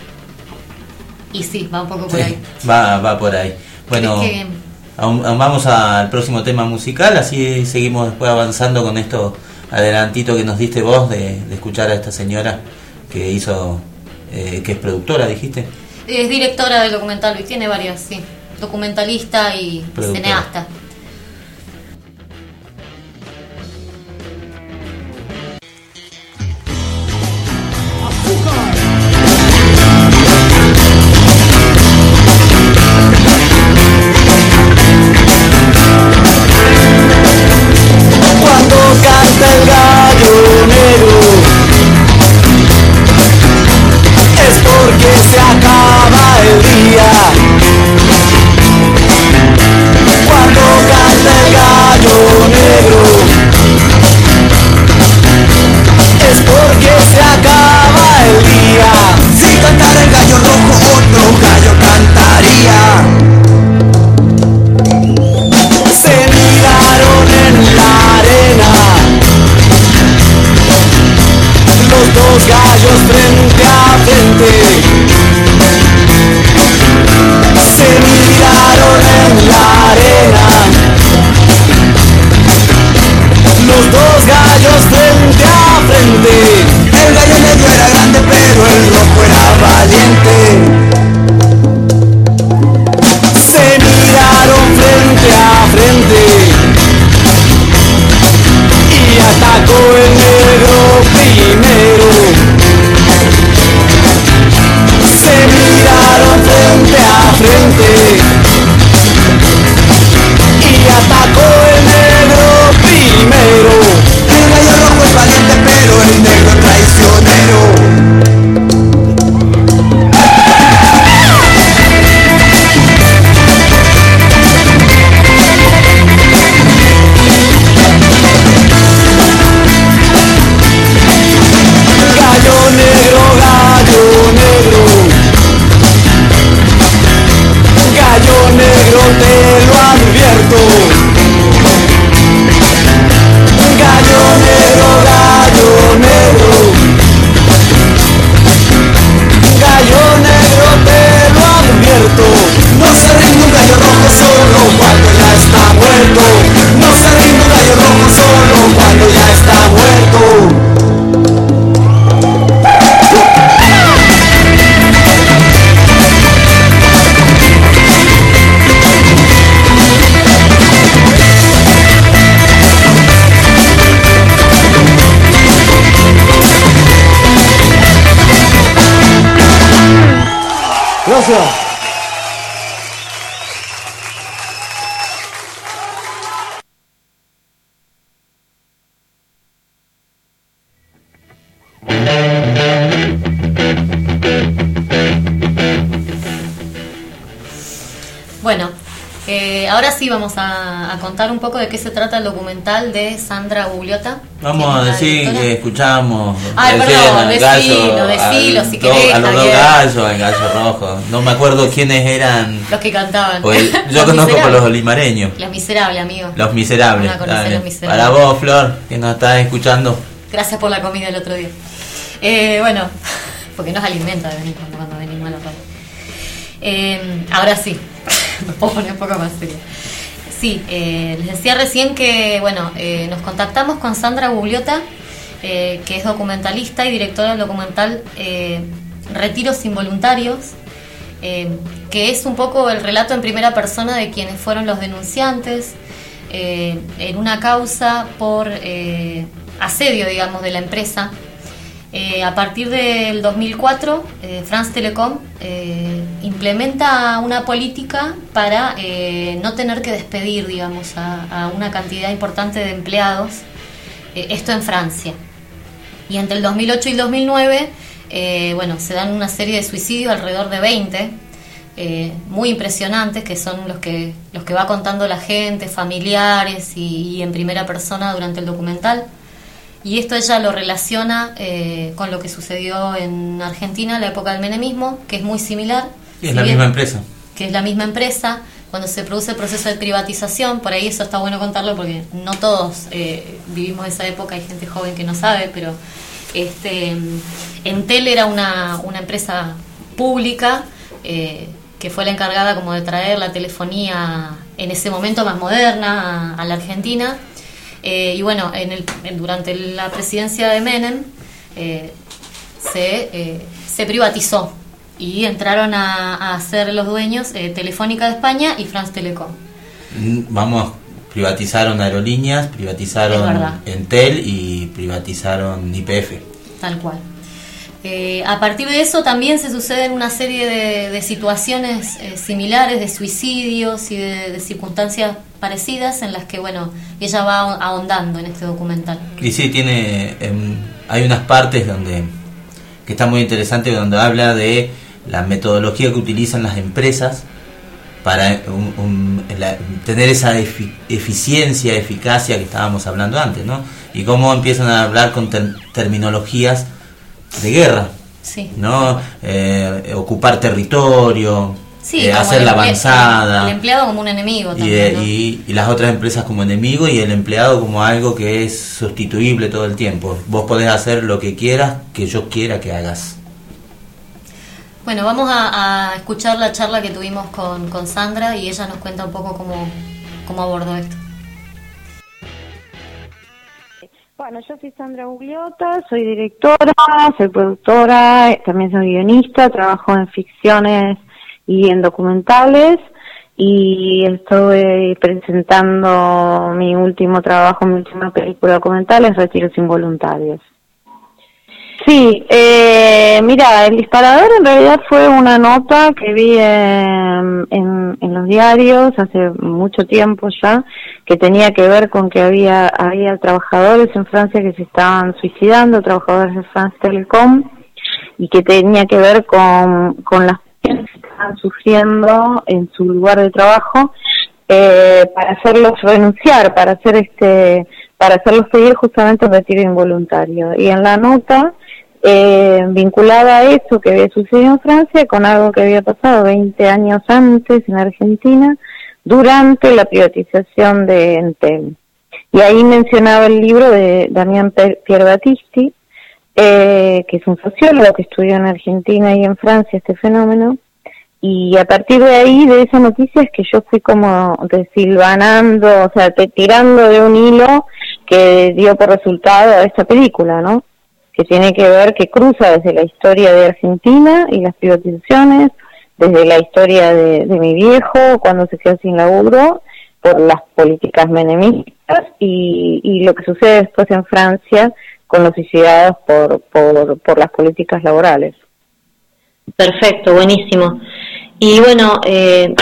Y sí, va un poco por Sí, ahí. va, va por ahí. Bueno, que... aún, aún vamos al próximo tema musical, así seguimos después avanzando con esto adelantito que nos diste vos de, de escuchar a esta señora que hizo, eh, que es productora, dijiste. Es directora del documental y tiene varias, sí. Documentalista y Productora. cineasta. Cuando canta el gallo negro es porque se acaba el día. Cuando canta el gallo negro es porque se acaba el día. Si cantara el gallo rojo, otro gallo cantaría. Se miraron en la arena los dos gallos frente a frente. Se miraron en la arena los dos gallos frente a frente. El gallo negro era grande pero el rojo era valiente. Se miraron frente a frente y atacó el negro primero. Se miraron frente a frente y atacó el negro primero. El gallo rojo es valiente pero el negro es traicionero. Gallo negro, gallo negro, gallo negro te lo advierto. Gallo negro, gallo negro, gallo negro te lo advierto. No se rinde un gallo rojo solo cuando ya está muerto. No se rinde un gallo rojo solo cuando ya está muerto. Gracias. Bueno, eh, ahora sí vamos a, a contar un poco de qué se trata el documental de Sandra Gugliotta. Vamos a decir que escuchamos. Ay, recién perdón, al decilo, gallo, decilo, al si do- querés, a los está dos bien. gallos, al gallo rojo. No me acuerdo quiénes eran. Los que cantaban. Pues, yo Los conozco por Miserables. los olimareños. Los Miserables, amigo. Los Miserables. Van a conocer Dale. Los Miserables. Para vos, Flor, que nos estás escuchando. Gracias por la comida el otro día. Eh, bueno, porque nos alimenta de vez en cuando cuando venimos a la radio. Eh, ahora sí, me puedo poner un poco más seria. Sí, eh, les decía recién que, bueno, eh, nos contactamos con Sandra Gugliotta, eh, que es documentalista y directora del documental eh, Retiros Involuntarios, eh, que es un poco el relato en primera persona de quienes fueron los denunciantes, eh, en una causa por eh, asedio, digamos, de la empresa. Eh, a partir del dos mil cuatro, eh, France Telecom eh, implementa una política para eh, no tener que despedir, digamos, a, a una cantidad importante de empleados, eh, esto en Francia. Y entre el dos mil ocho y el dos mil nueve, eh, bueno, se dan una serie de suicidios, alrededor de veinte, eh, muy impresionantes, que son los que, los que va contando la gente, familiares y, y en primera persona durante el documental. Y esto ella lo relaciona eh, con lo que sucedió en Argentina en la época del menemismo, que es muy similar. Y es la misma empresa. Que es la misma empresa. Cuando se produce el proceso de privatización, por ahí eso está bueno contarlo porque no todos eh, vivimos esa época, hay gente joven que no sabe, pero este Entel era una, una empresa pública eh, que fue la encargada como de traer la telefonía en ese momento más moderna a, a la Argentina. Eh, y bueno, en el, en, durante la presidencia de Menem eh, se, eh, se privatizó y entraron a, a ser los dueños eh, Telefónica de España y France Telecom. Vamos, privatizaron aerolíneas, privatizaron Entel y privatizaron Y P F. Tal cual. Eh, a partir de eso también se suceden una serie de, de situaciones eh, similares, de suicidios y de, de circunstancias parecidas en las que, bueno, ella va ahondando en este documental. Y sí, tiene, eh, hay unas partes donde que está muy interesante, donde habla de la metodología que utilizan las empresas para un, un, la, tener esa efi, eficiencia, eficacia que estábamos hablando antes, ¿no? Y cómo empiezan a hablar con ter, terminologías de guerra, sí, ¿no? Eh, ocupar territorio, sí, eh, hacer la avanzada, el empleado como un enemigo también, y, eh, ¿no? y, y las otras empresas como enemigo y el empleado como algo que es sustituible todo el tiempo. Vos podés hacer lo que quieras, que yo quiera que hagas. Bueno, vamos a, a escuchar la charla que tuvimos con, con Sandra y ella nos cuenta un poco cómo, cómo abordó esto. Bueno, yo soy Sandra Bugliota, soy directora, soy productora, también soy guionista, trabajo en ficciones y en documentales y estoy presentando mi último trabajo, mi última película documental es Retiros Involuntarios. Sí, eh, mira, El Disparador en realidad fue una nota que vi en, en, en los diarios hace mucho tiempo ya, que tenía que ver con que había había trabajadores en Francia que se estaban suicidando, trabajadores de France Telecom, y que tenía que ver con, con las personas que estaban sufriendo en su lugar de trabajo, eh, para hacerlos renunciar, para hacer este, para hacerlos pedir justamente un retiro involuntario. Y en la nota Eh, vinculada a eso que había sucedido en Francia con algo que había pasado veinte años antes en Argentina durante la privatización de Entel. Y ahí mencionaba el libro de Damien Pierre Battisti, eh, que es un sociólogo que estudió en Argentina y en Francia este fenómeno, y a partir de ahí, de esa noticia, es que yo fui como desilvanando, o sea, te, tirando de un hilo que dio por resultado a esta película, ¿no? Que tiene que ver, que cruza desde la historia de Argentina y las privatizaciones, desde la historia de, de mi viejo cuando se quedó sin laburo por las políticas menemistas y, y lo que sucede después en Francia con los suicidados por, por, por las políticas laborales. Perfecto, buenísimo. Y bueno, eh,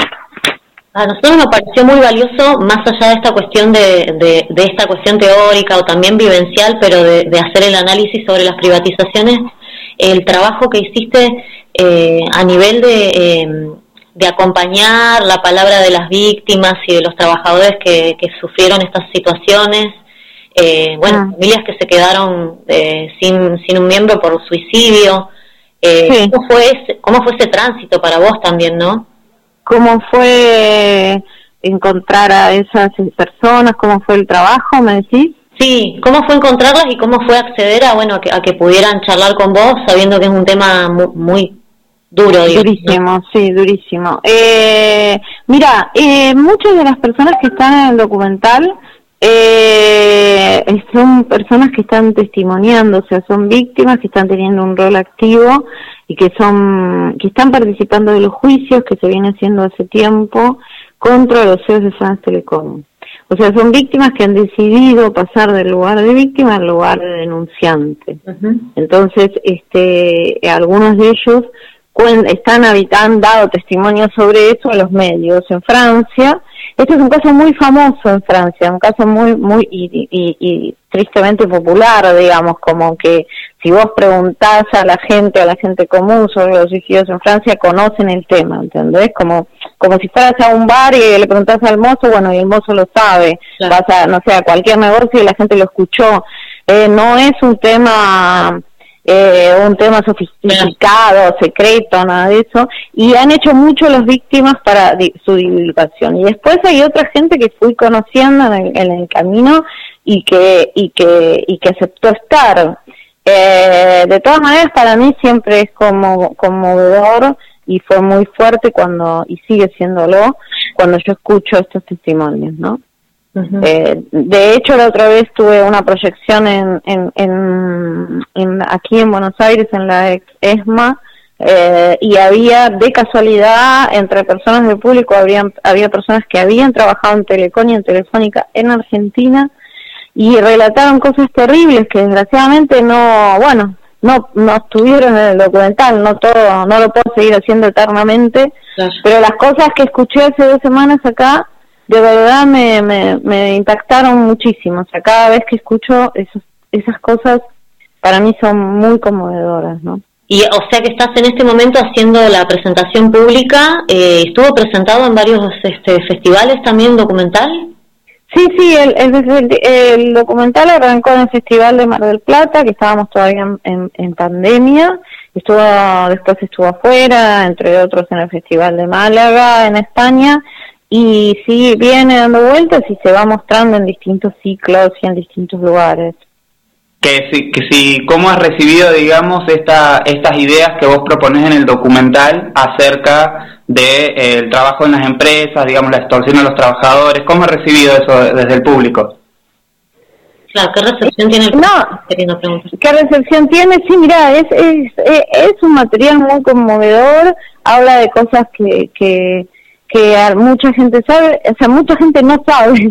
a nosotros nos pareció muy valioso, más allá de esta cuestión de, de, de esta cuestión teórica o también vivencial, pero de, de hacer el análisis sobre las privatizaciones, el trabajo que hiciste eh, a nivel de, eh, de acompañar la palabra de las víctimas y de los trabajadores que, que sufrieron estas situaciones, eh, bueno, ah. familias que se quedaron eh, sin, sin un miembro por suicidio. Eh, sí. ¿Cómo fue ese, cómo fue ese tránsito para vos también, no? ¿Cómo fue encontrar a esas personas? ¿Cómo fue el trabajo, me decís? Sí, ¿cómo fue encontrarlas y cómo fue acceder a, bueno, a que, a que pudieran charlar con vos, sabiendo que es un tema muy, muy duro? Digamos, durísimo, ¿no? Sí, durísimo. Eh, mira, eh, muchas de las personas que están en el documental eh, son personas que están testimoniando, o sea, son víctimas que están teniendo un rol activo y que son que están participando de los juicios que se vienen haciendo hace tiempo contra los C E Os de France Telecom. O sea, son víctimas que han decidido pasar del lugar de víctima al lugar de denunciante. Uh-huh. Entonces, este, algunos de ellos están han dado testimonio sobre eso a los medios en Francia. Este es un caso muy famoso en Francia, un caso muy muy y, y, y tristemente popular, digamos, como que si vos preguntás a la gente, a la gente común sobre los suicidios en Francia, conocen el tema, ¿entendés? Como como si fueras a un bar y le preguntás al mozo, bueno, y el mozo lo sabe. Claro. Vas a, no sé, a cualquier negocio y la gente lo escuchó. Eh, no es un tema... Eh, un tema sofisticado, secreto, nada de eso, y han hecho mucho las víctimas para di- su divulgación. Y después hay otra gente que fui conociendo en el, en el camino y que y que y que aceptó estar. Eh, de todas maneras, para mí siempre es como conmovedor y fue muy fuerte cuando y sigue siéndolo cuando yo escucho estos testimonios, ¿no? Uh-huh. Eh, de hecho, la otra vez tuve una proyección en, en, en, en aquí en Buenos Aires, en la ex ESMA, eh, y había, de casualidad, entre personas del público, había, había personas que habían trabajado en Telecom y en Telefónica en Argentina, y relataron cosas terribles que desgraciadamente no, bueno, no, no estuvieron en el documental, no todo, no lo puedo seguir haciendo eternamente, claro. Pero las cosas que escuché hace dos semanas acá, de verdad me, me, me impactaron muchísimo. O sea, cada vez que escucho esos, esas cosas, para mí son muy conmovedoras, ¿no? Y o sea que estás en este momento haciendo la presentación pública, eh, ¿estuvo presentado en varios este, festivales también documental? Sí, sí, el, el, el documental arrancó en el Festival de Mar del Plata, que estábamos todavía en, en, en pandemia, estuvo después estuvo afuera, entre otros en el Festival de Málaga, en España, y sí viene dando vueltas y se va mostrando en distintos ciclos y en distintos lugares. Que si, que si ¿cómo has recibido, digamos, esta, estas ideas que vos proponés en el documental acerca de eh, el trabajo en las empresas, digamos, la extorsión a los trabajadores? ¿Cómo has recibido eso desde el público? Claro, ¿qué recepción tiene el No, ¿qué recepción tiene? Sí, mira, es, es, es, es un material muy conmovedor, habla de cosas que... que que mucha gente sabe, o sea, mucha gente no sabe,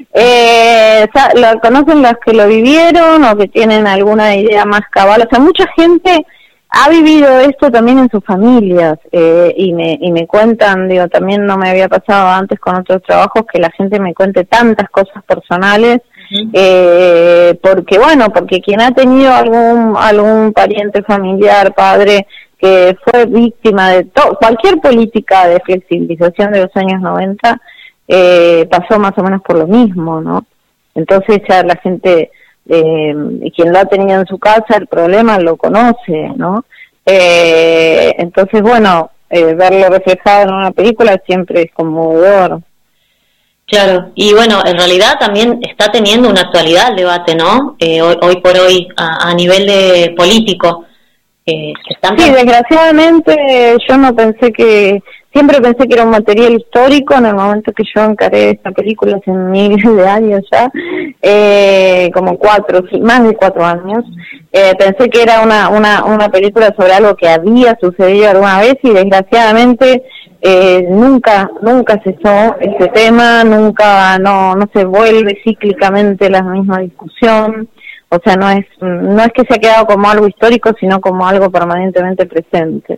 eh, lo conocen los que lo vivieron o que tienen alguna idea más cabal, o sea, mucha gente ha vivido esto también en sus familias, eh, y me y me cuentan, digo, también no me había pasado antes con otros trabajos que la gente me cuente tantas cosas personales, uh-huh. eh, porque bueno, porque quien ha tenido algún algún pariente familiar, padre, que fue víctima de to- cualquier política de flexibilización de los años noventa, eh, pasó más o menos por lo mismo, ¿no? Entonces ya la gente, eh, quien lo ha tenido en su casa, el problema lo conoce, ¿no? Eh, entonces, bueno, eh, verlo reflejado en una película siempre es conmovedor. Claro, y bueno, en realidad también está teniendo una actualidad el debate, ¿no? Eh, hoy, hoy por hoy, a, a nivel de político. Eh, están... Sí, desgraciadamente yo no pensé que, siempre pensé que era un material histórico en el momento que yo encaré esta película hace miles de años ya, eh, como cuatro, más de cuatro años, eh, pensé que era una, una, una película sobre algo que había sucedido alguna vez y desgraciadamente eh, nunca, nunca cesó este tema, nunca, no, no se vuelve cíclicamente la misma discusión. O sea, no es no es que se ha quedado como algo histórico, sino como algo permanentemente presente.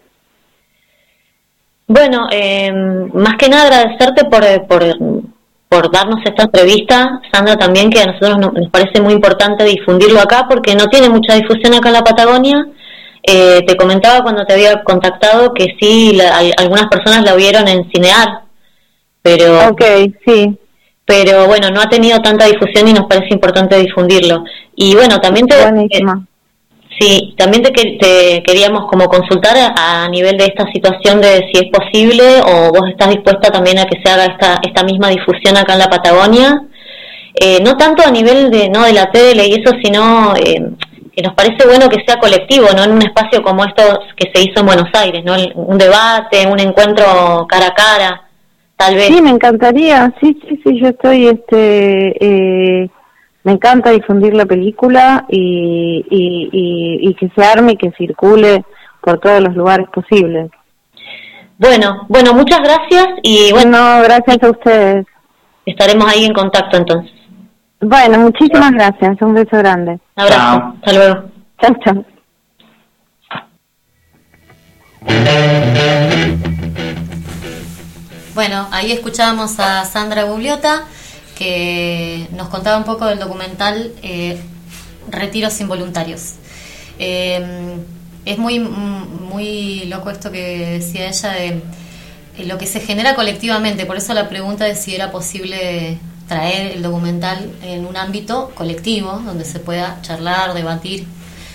Bueno, eh, más que nada agradecerte por, por, por darnos esta entrevista, Sandra, también que a nosotros nos, nos parece muy importante difundirlo acá, porque no tiene mucha difusión acá en la Patagonia. Eh, te comentaba cuando te había contactado que sí, la, algunas personas la vieron en Cinear, pero... Okay, sí. Pero bueno, no ha tenido tanta difusión y nos parece importante difundirlo. Y bueno, también te, eh, sí, también te, te queríamos como consultar a, a nivel de esta situación de si es posible o vos estás dispuesta también a que se haga esta esta misma difusión acá en la Patagonia, eh, no tanto a nivel de no de la tele y eso, sino eh, que nos parece bueno que sea colectivo, no en un espacio como esto que se hizo en Buenos Aires, no un debate, un encuentro cara a cara. Tal vez. Sí, me encantaría, sí, sí, sí, yo estoy, este, eh, me encanta difundir la película y, y, y, y que se arme y que circule por todos los lugares posibles. Bueno, bueno, muchas gracias y bueno. No, gracias a ustedes. estaremos ahí en contacto entonces. Bueno, muchísimas gracias, un beso grande. Abrazo, chao. Hasta luego. Chao, chao. Bueno, ahí escuchábamos a Sandra Gugliota, que nos contaba un poco del documental eh, Retiros Involuntarios. Eh, es muy muy loco esto que decía ella de eh, lo que se genera colectivamente, por eso la pregunta de si era posible traer el documental en un ámbito colectivo, donde se pueda charlar, debatir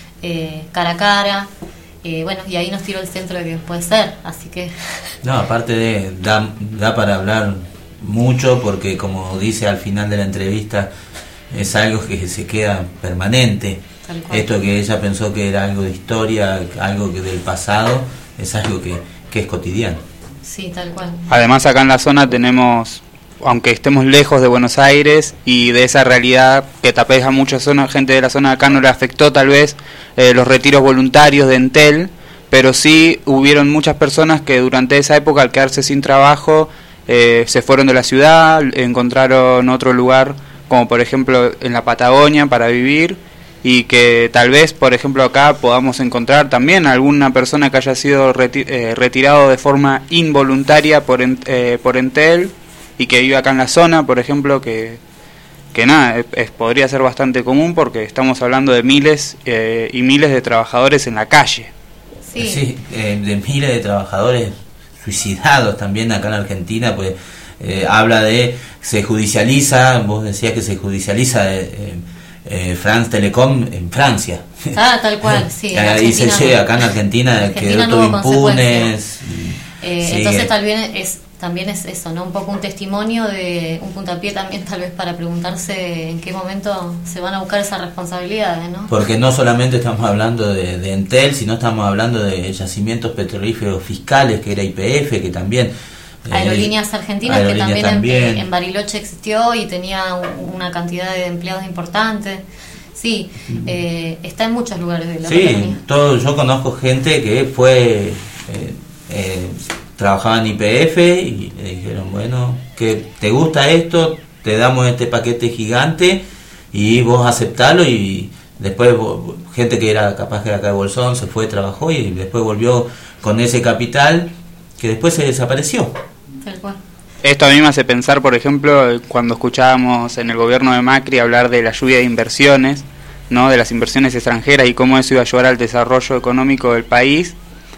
eh, cara a cara. Eh, bueno, y ahí nos tiró el centro de que puede ser, así que... No, aparte de, da, da para hablar mucho, porque como dice al final de la entrevista, es algo que se queda permanente. Esto que ella pensó que era algo de historia, algo que del pasado, es algo que, que es cotidiano. Sí, tal cual. Además acá en la zona tenemos, aunque estemos lejos de Buenos Aires y de esa realidad que tapéis a mucha zona, gente de la zona de acá no le afectó tal vez eh, los retiros voluntarios de Entel, pero sí hubieron muchas personas que durante esa época, al quedarse sin trabajo, eh, se fueron de la ciudad, encontraron otro lugar, como por ejemplo en la Patagonia, para vivir, y que tal vez, por ejemplo, acá podamos encontrar también alguna persona que haya sido reti- eh, retirado de forma involuntaria por, en, eh, por Entel, y que vive acá en la zona, por ejemplo, que, que nada, es, es, podría ser bastante común porque estamos hablando de miles eh, y miles de trabajadores en la calle. Sí, sí eh, de miles de trabajadores suicidados también acá en Argentina, pues eh, habla de, se judicializa, vos decías que se judicializa eh, eh, France Telecom en Francia. Ah, tal cual, sí. Ahí se llega, acá en Argentina, Argentina quedó todo impunes. Eh, sí, entonces tal vez es también es eso, ¿no? Un poco un testimonio de un puntapié también tal vez para preguntarse en qué momento se van a buscar esas responsabilidades, ¿no? Porque no solamente estamos hablando de, de Entel, sino estamos hablando de yacimientos petrolíferos fiscales, que era Y P F, que también... Aerolíneas Argentinas, Aerolíneas que también, también. En, en Bariloche existió y tenía una cantidad de empleados importantes. Sí, eh, está en muchos lugares de la Patagonia. Sí, todo, yo conozco gente que fue... Eh, eh, trabajaba en Y P F y le dijeron, bueno, que te gusta esto, te damos este paquete gigante y vos aceptalo, y después vos, gente que era capaz que era acá de Bolsón se fue, trabajó y después volvió con ese capital que después se desapareció. Tal cual. Esto a mí me hace pensar, por ejemplo, cuando escuchábamos en el gobierno de Macri hablar de la lluvia de inversiones, ¿no? De las inversiones extranjeras y cómo eso iba a ayudar al desarrollo económico del país.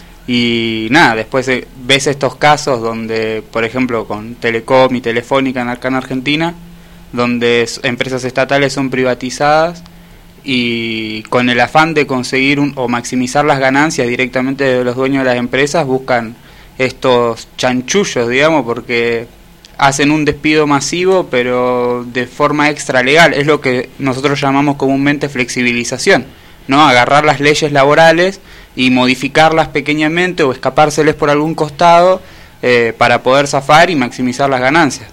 Y nada, después eh, ves estos casos donde, por ejemplo, con Telecom y Telefónica acá en Argentina, donde empresas estatales son privatizadas y con el afán de conseguir un, o maximizar las ganancias directamente de los dueños de las empresas, buscan estos chanchullos, digamos, porque hacen un despido masivo pero de forma extralegal. Es lo que nosotros llamamos comúnmente flexibilización, ¿no? Agarrar las leyes laborales y modificarlas pequeñamente o escapárseles por algún costado eh, para poder zafar y maximizar las ganancias.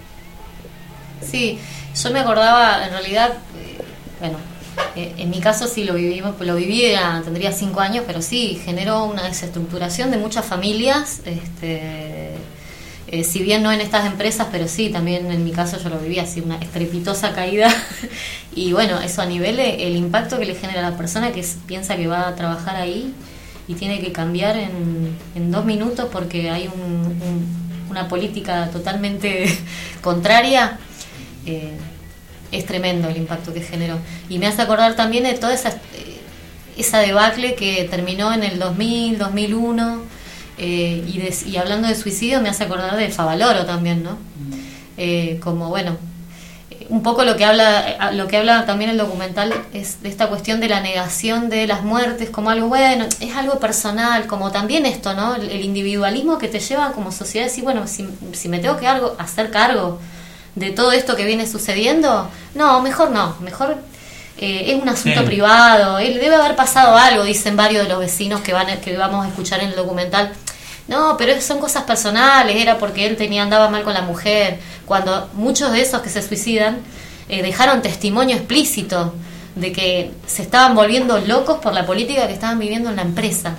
Sí, yo me acordaba, en realidad, eh, bueno, eh, en mi caso sí lo viví, lo viví era, tendría cinco años, pero sí, generó una desestructuración de muchas familias, este, eh, si bien no en estas empresas, pero sí, también en mi caso yo lo viví así, una estrepitosa caída. Y bueno, eso a nivel, el impacto que le genera a la persona que piensa que va a trabajar ahí y tiene que cambiar en, en dos minutos porque hay un, un, una política totalmente contraria, eh, es tremendo el impacto que generó. Y me hace acordar también de toda esa, esa debacle que terminó en el dos mil, dos mil uno, eh, y, de, y hablando de suicidio me hace acordar de Favaloro también, ¿no? Eh, como, bueno, un poco lo que habla lo que habla también el documental es de esta cuestión de la negación de las muertes como algo bueno, es algo personal, como también esto, ¿no? El, el individualismo que te lleva como sociedad a decir, bueno, si, si me tengo que algo, hacer cargo de todo esto que viene sucediendo, no, mejor no, mejor eh, es un asunto sí. privado, él debe haber pasado algo, dicen varios de los vecinos que van que vamos a escuchar en el documental. No, pero son cosas personales, era porque él tenía andaba mal con la mujer, cuando muchos de esos que se suicidan eh, dejaron testimonio explícito de que se estaban volviendo locos por la política que estaban viviendo en la empresa.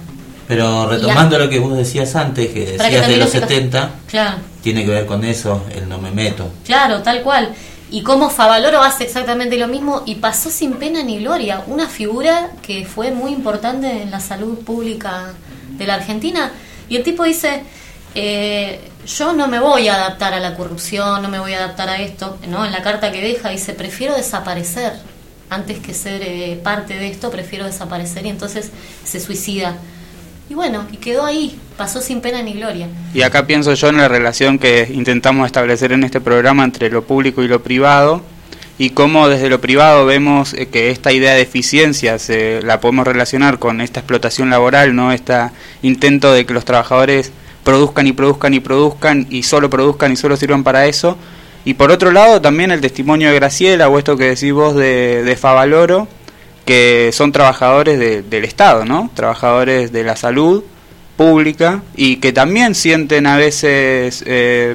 Pero retomando lo que vos decías antes, que decías que de los se... setenta, claro. Tiene que ver con eso, el no me meto. Claro, tal cual. Y cómo Favaloro hace exactamente lo mismo y pasó sin pena ni gloria. Una figura que fue muy importante en la salud pública de la Argentina. Y el tipo dice, eh, yo no me voy a adaptar a la corrupción, no me voy a adaptar a esto. ¿No? En la carta que deja dice, prefiero desaparecer. Antes que ser eh, parte de esto, prefiero desaparecer. Y entonces se suicida. Y bueno, y quedó ahí, pasó sin pena ni gloria. Y acá pienso yo en la relación que intentamos establecer en este programa entre lo público y lo privado, y cómo desde lo privado vemos que esta idea de eficiencia se la podemos relacionar con esta explotación laboral, no este intento de que los trabajadores produzcan y produzcan y produzcan y solo produzcan y solo sirvan para eso. Y por otro lado también el testimonio de Graciela, o esto que decís vos de, de Favaloro, que son trabajadores de, del Estado, ¿no? Trabajadores de la salud pública y que también sienten a veces, eh,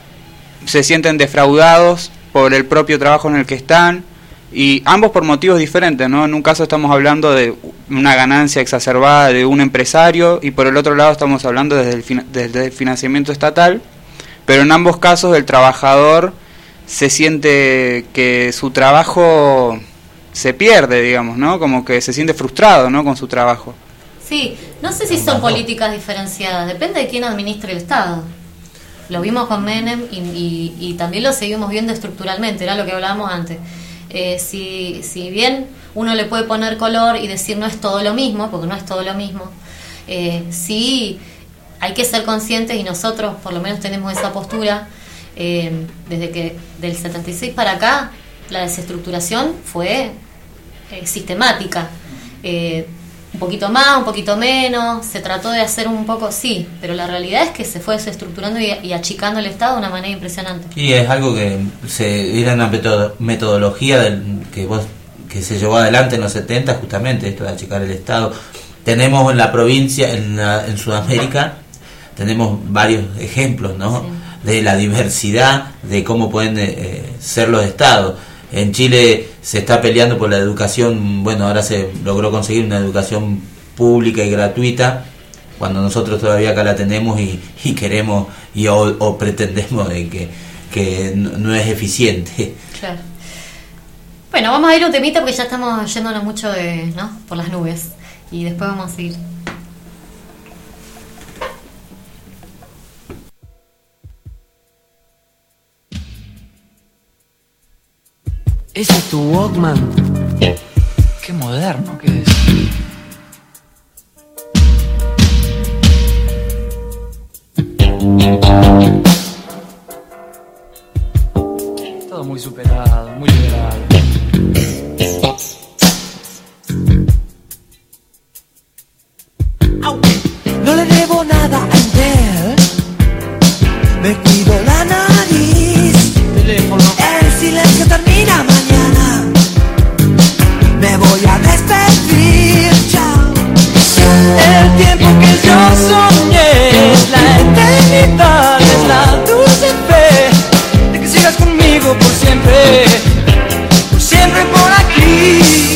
se sienten defraudados por el propio trabajo en el que están, y ambos por motivos diferentes, ¿no? En un caso estamos hablando de una ganancia exacerbada de un empresario y por el otro lado estamos hablando desde el, fin- desde el financiamiento estatal, pero en ambos casos el trabajador se siente que su trabajo se pierde, digamos, ¿no? Como que se siente frustrado, ¿no? Con su trabajo. Sí, no sé si son políticas diferenciadas, depende de quién administre el Estado. Lo vimos con Menem y, y, y también lo seguimos viendo estructuralmente, era lo que hablábamos antes. Eh, si, si bien uno le puede poner color y decir no es todo lo mismo, porque no es todo lo mismo, eh, sí hay que ser conscientes, y nosotros por lo menos tenemos esa postura, eh, desde que del setenta y seis para acá, la desestructuración fue eh, sistemática. Eh, un poquito más, un poquito menos, se trató de hacer un poco, sí, pero la realidad es que se fue desestructurando y, y achicando el Estado de una manera impresionante. Y es algo que se era una metodo- metodología del, que vos que se llevó adelante en los setenta, justamente esto de achicar el Estado. Tenemos en la provincia, en, la, en Sudamérica, tenemos varios ejemplos, ¿no? Sí. De la diversidad de cómo pueden eh, ser los estados. En Chile se está peleando por la educación, bueno, ahora se logró conseguir una educación pública y gratuita, cuando nosotros todavía acá la tenemos y, y queremos y o, o pretendemos de que, que no, no es eficiente. Claro. Bueno, vamos a ir un temita porque ya estamos yéndonos mucho de, ¿no? por las nubes, y después vamos a seguir. ¿Ese es tu Walkman? Qué moderno que es. Todo muy superado, muy liberado. No le debo nada a él, me cuido la nariz, teléfono. El silencio termina mañana, me voy a despedir, chao. El tiempo que yo soñé es la eternidad, es la dulce fe de que sigas conmigo por siempre, por siempre por aquí.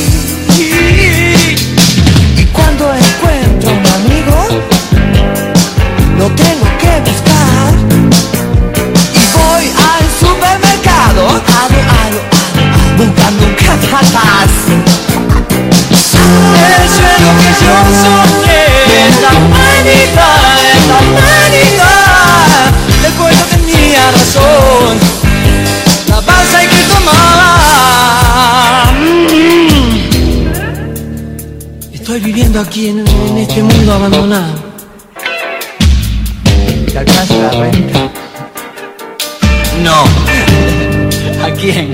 Y cuando encuentro un amigo, lo tengo que buscar y voy al supermercado, ado, ado, ado, buscando un capataz. El sueño que yo soñé es la humanidad, es la humanidad. El pueblo tenía razón, la balsa hay que tomar. Estoy viviendo aquí en, en este mundo abandonado. ¿Te alcanza la renta? No. ¿A quién?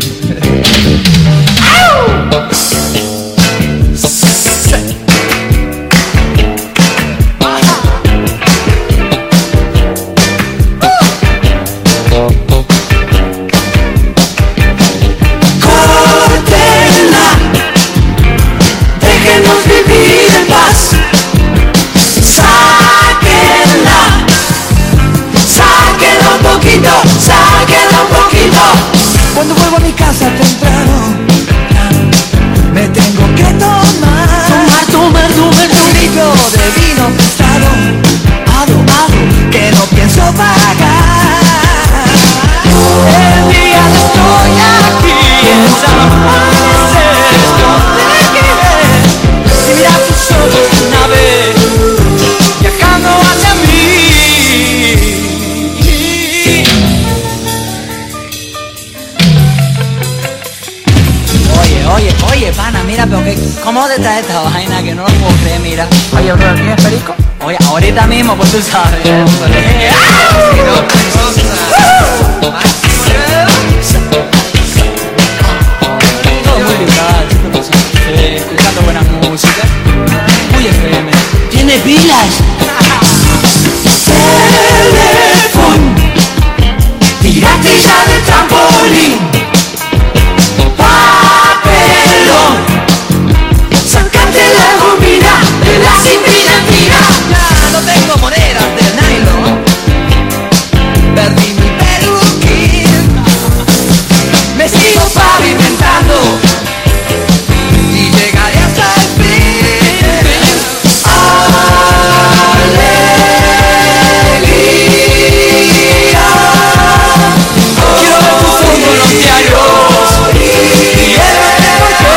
Córtenla, déjenos vivir en paz. Sáquenla, sáquenla un poquito, sáquenla un poquito. Cuando vuelvo a mi casa temprano, me ¿Cómo te está esta vaina que no lo puedo creer? Mira. Oye, bro, ¿tienes perico? Oye, ahorita mismo, pues tú sabes. Todo muy liberal, escuchando buena música. Muy F M. ¿Tiene pilas? Teléfono, tírate ya del trampolín. Papelón, sacate la gomina de la cintura fina. Ya no tengo monedas del nylon. Perdí mi peluquín. Me sigo pavimentando y llegaré hasta el fin. Alegría. Quiero ver tus ojos en los diarios y el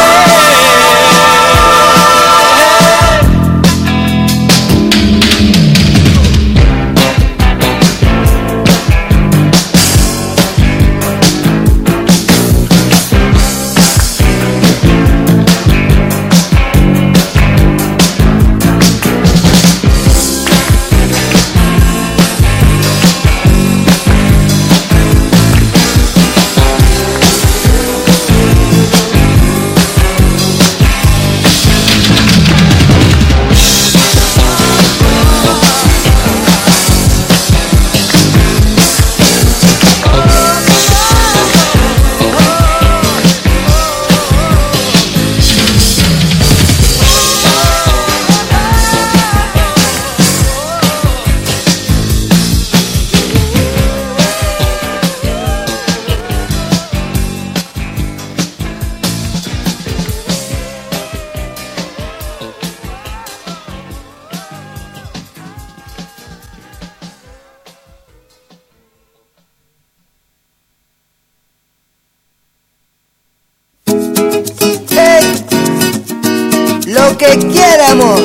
lo que quieramos.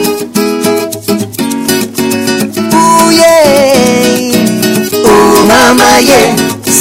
Uh, yeah. Uh, mamá, yeah.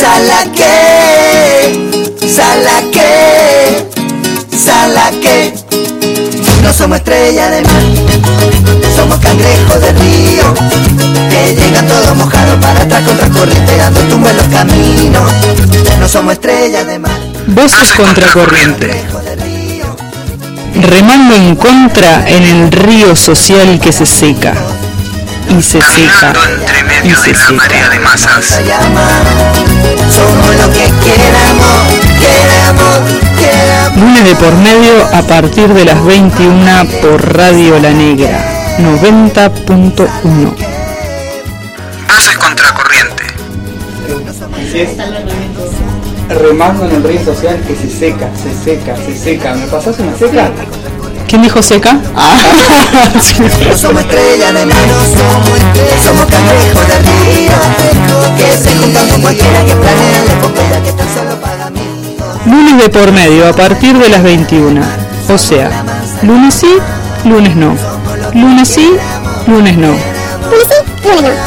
Salaque, salaque, salaque. No somos estrella de mar, somos cangrejos de río, que llegan todos mojados para atrás contra corriente, dando tumba en los caminos. No somos estrellas de mar. Voces contracorriente. Remando en contra en el río social que se seca. Y se seca. Y se seca. De masas. Somos lo que queramos, queramos, queramos. Lunes de por medio a partir de las veintiuna por Radio La Negra, noventa punto uno. Voces contracorriente. Así es. Remando en el río social que se seca, se seca, se seca. ¿Me pasás una seca? ¿Quién dijo seca? Ah. No somos estrellas de mar, somos cangrejos de río, que se juntan con cualquiera que planea la epopeya que tan solo paga amigos. Lunes de por medio a partir de las veintiuna. O sea, lunes sí, lunes no. Lunes sí, lunes no. Lunes sí, lunes no.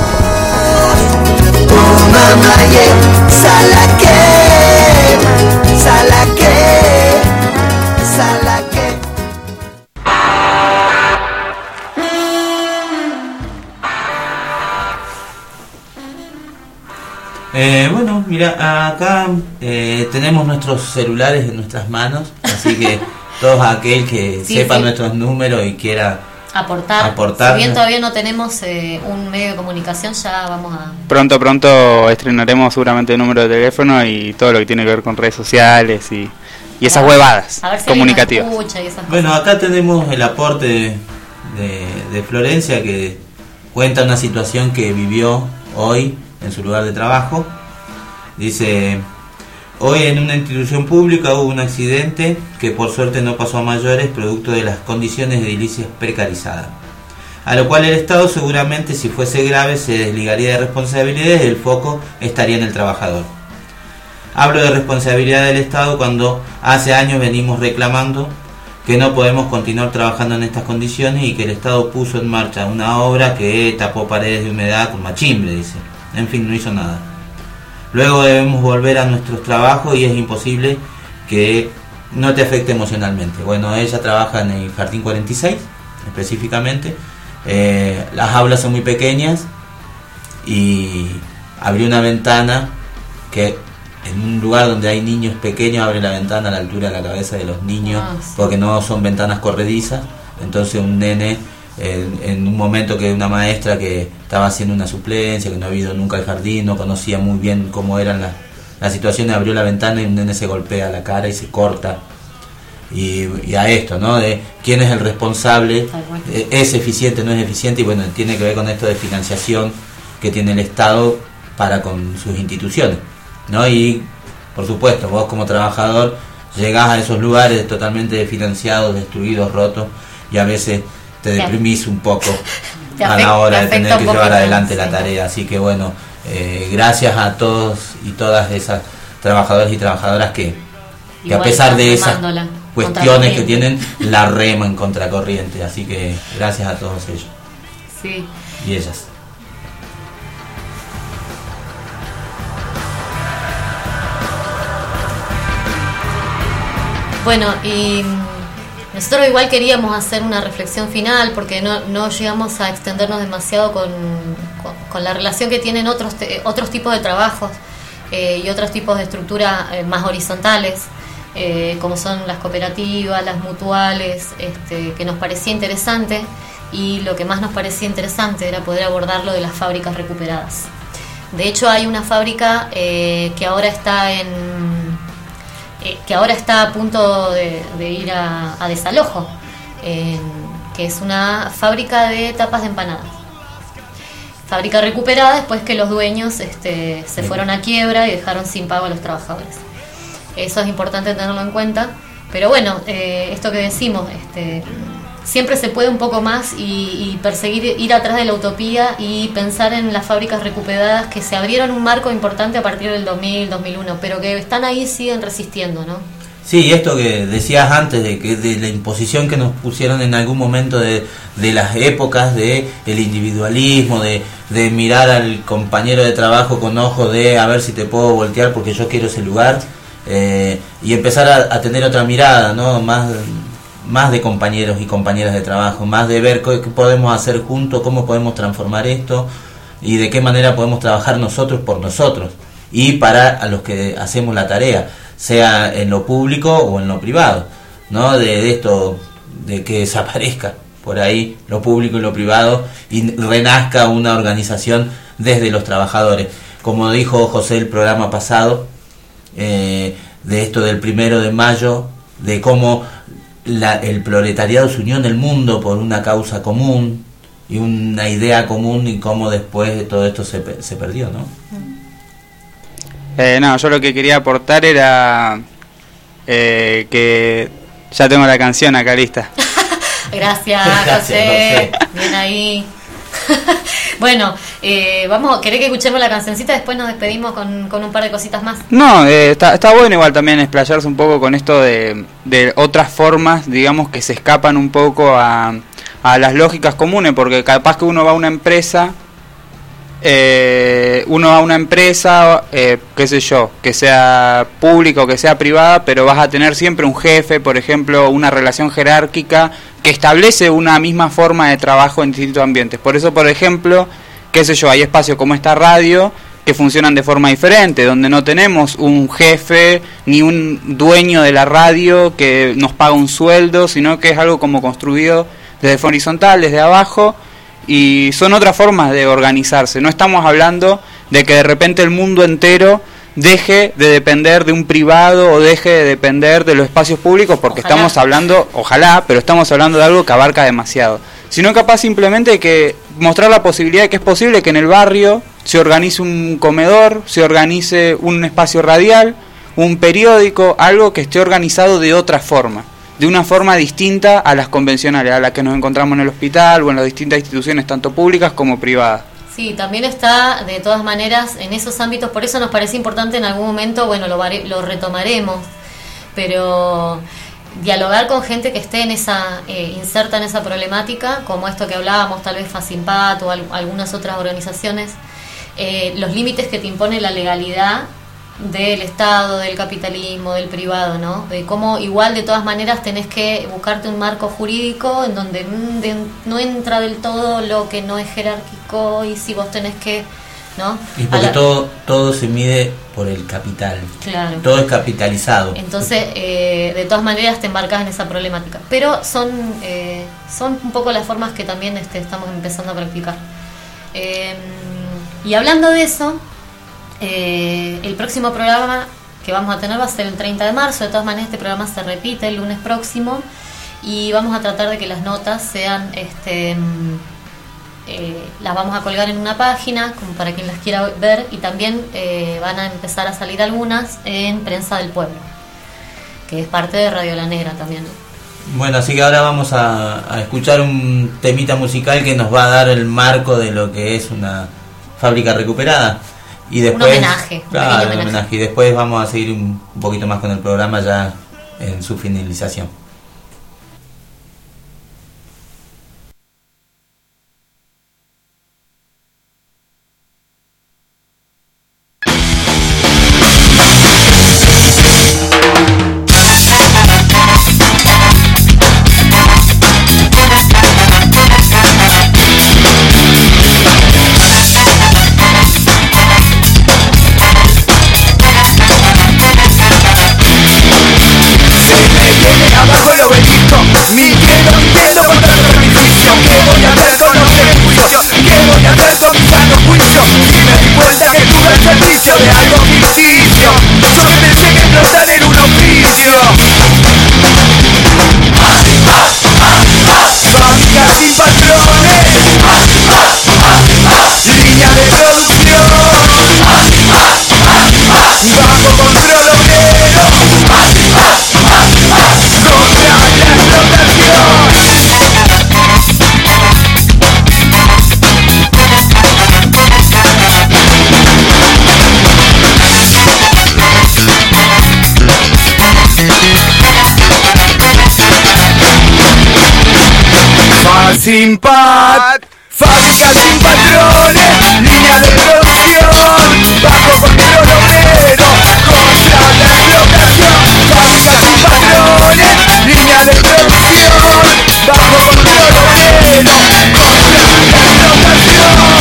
Oh, mamá, yeah. Salaque, salaque, salaque. Eh, bueno, mira, acá eh, tenemos nuestros celulares en nuestras manos, así que todo aquel que Sí, sepa sí. nuestros números y quiera Aportar. aportar. Si bien todavía no tenemos eh, un medio de comunicación, ya vamos a... Pronto, pronto estrenaremos seguramente el número de teléfono y todo lo que tiene que ver con redes sociales y, y esas huevadas a ver si comunicativas. alguien nos escucha y esas Bueno, cosas. acá tenemos el aporte de, de, de Florencia, que cuenta una situación que vivió hoy en su lugar de trabajo. Dice: hoy en una institución pública hubo un accidente que por suerte no pasó a mayores, producto de las condiciones edilicias precarizadas, a lo cual el Estado seguramente, si fuese grave, se desligaría de responsabilidades y el foco estaría en el trabajador. Hablo de responsabilidad del Estado cuando hace años venimos reclamando que no podemos continuar trabajando en estas condiciones y que el Estado puso en marcha una obra que tapó paredes de humedad con machimbre, dice. En fin, no hizo nada. Luego debemos volver a nuestros trabajos y es imposible que no te afecte emocionalmente. Bueno, ella trabaja en el Jardín cuarenta y seis específicamente. Eh, las aulas son muy pequeñas y abrió una ventana que en un lugar donde hay niños pequeños abre la ventana a la altura de la cabeza de los niños, ah, sí. porque no son ventanas corredizas. Entonces un nene en, en un momento que una maestra que estaba haciendo una suplencia, que no había ido nunca al jardín, no conocía muy bien cómo eran las, las situaciones, abrió la ventana y un nene se golpea la cara y se corta. Y, y a esto, ¿no? De quién es el responsable, es eficiente, no es eficiente, y bueno, tiene que ver con esto de financiación que tiene el Estado para con sus instituciones, ¿no? Y por supuesto, vos como trabajador llegás a esos lugares totalmente desfinanciados, destruidos, rotos, y a veces te deprimís un poco a la hora de tener que llevar adelante la tarea. Así que bueno, eh, gracias a todos y todas esas trabajadores y trabajadoras que, que a pesar de esas cuestiones que tienen, la rema en contracorriente. Así que gracias a todos ellos. Sí. Y ellas. Bueno, y nosotros igual queríamos hacer una reflexión final porque no, no llegamos a extendernos demasiado con, con, con la relación que tienen otros, te, otros tipos de trabajos eh, y otros tipos de estructuras eh, más horizontales, eh, como son las cooperativas, las mutuales, este, que nos parecía interesante, y lo que más nos parecía interesante era poder abordar lo de las fábricas recuperadas. De hecho, hay una fábrica eh, que ahora está en... que ahora está a punto de, de ir a, a desalojo, eh, que es una fábrica de tapas de empanadas. Fábrica recuperada después que los dueños este, se fueron a quiebra y dejaron sin pago a los trabajadores. Eso es importante tenerlo en cuenta, pero bueno, eh, esto que decimos, este, siempre se puede un poco más y, y perseguir, ir atrás de la utopía y pensar en las fábricas recuperadas que se abrieron un marco importante a partir del dos mil, dos mil uno, pero que están ahí y siguen resistiendo, ¿no? Sí, esto que decías antes, de que de la imposición que nos pusieron en algún momento de, de las épocas de el individualismo, de, de mirar al compañero de trabajo con ojo de a ver si te puedo voltear porque yo quiero ese lugar, eh, y empezar a, a tener otra mirada, ¿no? Más... más de compañeros y compañeras de trabajo, más de ver qué podemos hacer juntos, cómo podemos transformar esto y de qué manera podemos trabajar nosotros por nosotros y para a los que hacemos la tarea, sea en lo público o en lo privado, ¿no? De, de esto, de que desaparezca por ahí lo público y lo privado y renazca una organización desde los trabajadores. Como dijo José el programa pasado, eh, de esto del primero de mayo, de cómo La, el proletariado se unió en el mundo por una causa común y una idea común, y cómo después de todo esto se, se perdió, ¿no? Eh, no, yo lo que quería aportar era eh, que ya tengo la canción acá lista. Gracias, José. Bien ahí. Bueno, eh, vamos, ¿querés que escuchemos la cancioncita? Después nos despedimos con, con un par de cositas más. No, eh, está, está bueno igual también explayarse un poco con esto de, de otras formas, digamos, que se escapan un poco a, a las lógicas comunes, porque capaz que uno va a una empresa, eh, uno va a una empresa, eh, qué sé yo, que sea pública o que sea privada, pero vas a tener siempre un jefe, por ejemplo, una relación jerárquica que establece una misma forma de trabajo en distintos ambientes. Por eso, por ejemplo, qué sé yo, hay espacios como esta radio que funcionan de forma diferente, donde no tenemos un jefe ni un dueño de la radio que nos paga un sueldo, sino que es algo como construido desde forma horizontal, desde abajo, y son otras formas de organizarse. No estamos hablando de que de repente el mundo entero deje de depender de un privado o deje de depender de los espacios públicos, porque ojalá. Estamos hablando, ojalá, pero estamos hablando de algo que abarca demasiado, sino capaz simplemente de que mostrar la posibilidad de que es posible que en el barrio se organice un comedor, se organice un espacio radial, un periódico, algo que esté organizado de otra forma, de una forma distinta a las convencionales, a las que nos encontramos en el hospital o en las distintas instituciones, tanto públicas como privadas. Sí, también está, de todas maneras, en esos ámbitos, por eso nos parece importante en algún momento, bueno, lo, lo retomaremos, pero dialogar con gente que esté en esa, eh, inserta en esa problemática, como esto que hablábamos, tal vez Facimpat o al, algunas otras organizaciones, eh, los límites que te impone la legalidad del Estado, del capitalismo, del privado, ¿no? De cómo igual de todas maneras tenés que buscarte un marco jurídico en donde mm, de, no entra del todo lo que no es jerárquico, y si vos tenés que, ¿no? Y porque la... todo todo se mide por el capital. Claro. Todo es capitalizado. Entonces, eh, de todas maneras te embarcas en esa problemática. Pero son eh, son un poco las formas que también este, estamos empezando a practicar. Eh, y hablando de eso, eh, el próximo programa que vamos a tener va a ser el treinta de marzo. De todas maneras, este programa se repite el lunes próximo y vamos a tratar de que las notas sean... este Eh, las vamos a colgar en una página como para quien las quiera ver, y también eh, van a empezar a salir algunas en Prensa del Pueblo, que es parte de Radio La Negra también, ¿no? Bueno, así que ahora vamos a, a escuchar un temita musical que nos va a dar el marco de lo que es una fábrica recuperada, y después un homenaje, un claro, pequeño un homenaje. homenaje, y después vamos a seguir un, un poquito más con el programa ya en su finalización. Sin paz, fábrica sin patrones, línea de producción, bajo control obrero, contra la explotación. Fábrica sin patrones, línea de producción, bajo control obrero, contra la explotación.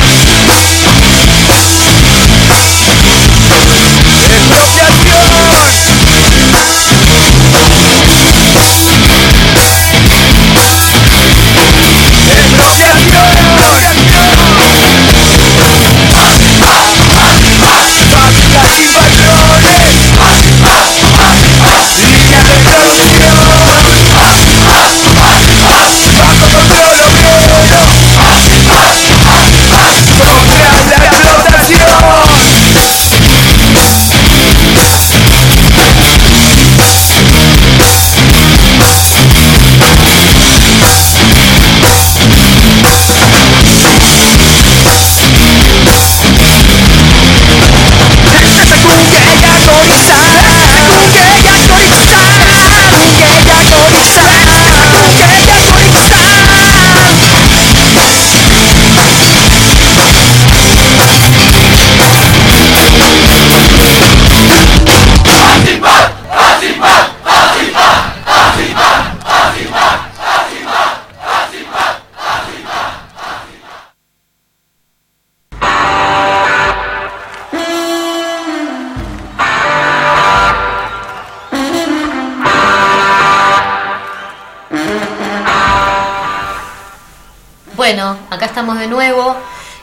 Bueno, acá estamos de nuevo,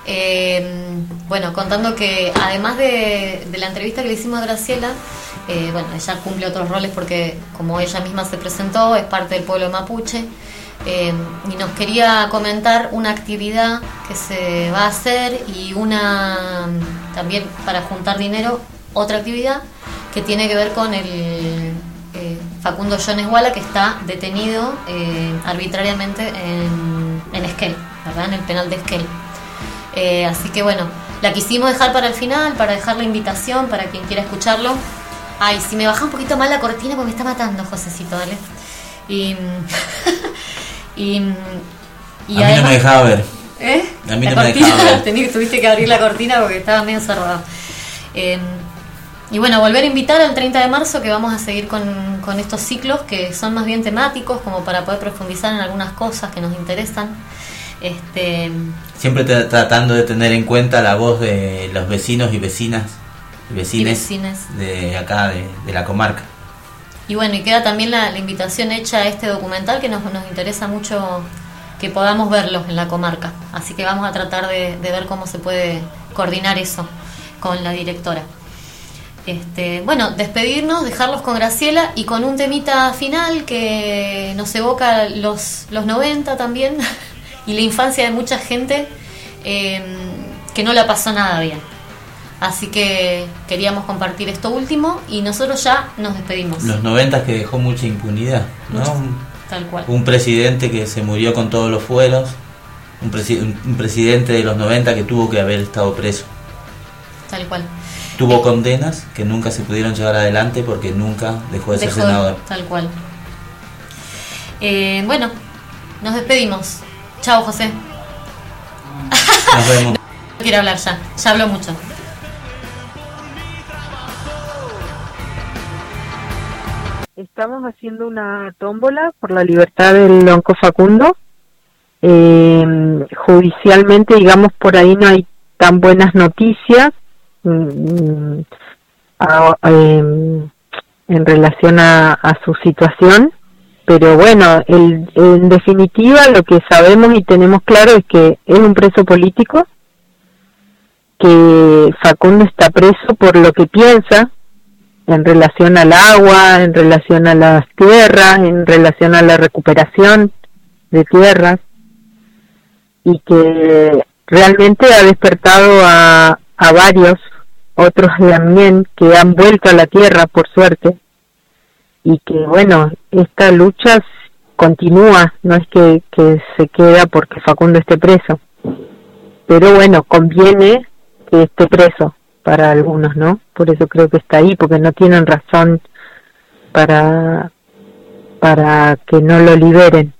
eh, bueno, contando que además de, de la entrevista que le hicimos a Graciela, eh, bueno, ella cumple otros roles porque, como ella misma se presentó, es parte del pueblo mapuche, eh, y nos quería comentar una actividad que se va a hacer y una, también para juntar dinero, otra actividad que tiene que ver con el eh, Facundo Jones Walla, que está detenido eh, arbitrariamente en, en Esquel, ¿verdad? En el penal de Esquel. Eh, así que bueno, la quisimos dejar para el final, para dejar la invitación para quien quiera escucharlo. Ay, si me baja un poquito más la cortina porque me está matando, Josecito, ¿vale? Y, y, y a mí no me dejaba ver. ¿Eh? A mí la no me cortina, dejaba ver. Tení, tuviste que abrir la cortina porque estaba medio cerrada. Eh, y bueno, volver a invitar al treinta de marzo, que vamos a seguir con, con estos ciclos que son más bien temáticos, como para poder profundizar en algunas cosas que nos interesan. Este, Siempre tra- tratando de tener en cuenta la voz de los vecinos y vecinas y vecines, y vecines. de acá, de, de la comarca. Y bueno, y queda también la, la invitación hecha a este documental, que nos, nos interesa mucho que podamos verlo en la comarca. Así que vamos a tratar de, de ver cómo se puede coordinar eso con la directora. Este, bueno, despedirnos, dejarlos con Graciela y con un temita final que nos evoca los, los noventa también y la infancia de mucha gente eh, que no la pasó nada bien. Así que queríamos compartir esto último y nosotros ya nos despedimos. Los noventas que dejó mucha impunidad, ¿no? Mucho, tal cual. Un presidente que se murió con todos los fueros, un, presi- un presidente de los noventa que tuvo que haber estado preso. Tal cual. Tuvo eh, condenas que nunca se pudieron llevar adelante porque nunca dejó de ser dejó, senador. Tal cual. Eh, bueno, nos despedimos. Chao, José. Nos vemos. No quiero hablar ya, ya habló mucho. Estamos haciendo una tómbola por la libertad del Lonco Facundo. Eh, judicialmente, digamos, por ahí no hay tan buenas noticias mm, a, a, en relación a, a su situación, pero bueno, el, en definitiva lo que sabemos y tenemos claro es que es un preso político, que Facundo está preso por lo que piensa en relación al agua, en relación a las tierras, en relación a la recuperación de tierras, y que realmente ha despertado a, a varios otros también que han vuelto a la tierra, por suerte, y que bueno, esta lucha continúa, no es que, que se queda porque Facundo esté preso, pero bueno, conviene que esté preso para algunos, ¿no? Por eso creo que está ahí, porque no tienen razón para para que no lo liberen.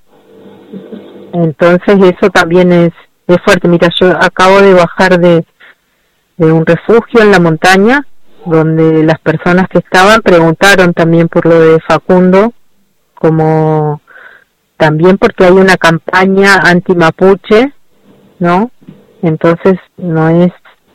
Entonces eso también es, es fuerte. Mira, yo acabo de bajar de, de un refugio en la montaña, donde las personas que estaban preguntaron también por lo de Facundo, como también porque hay una campaña anti-mapuche, ¿no? Entonces no es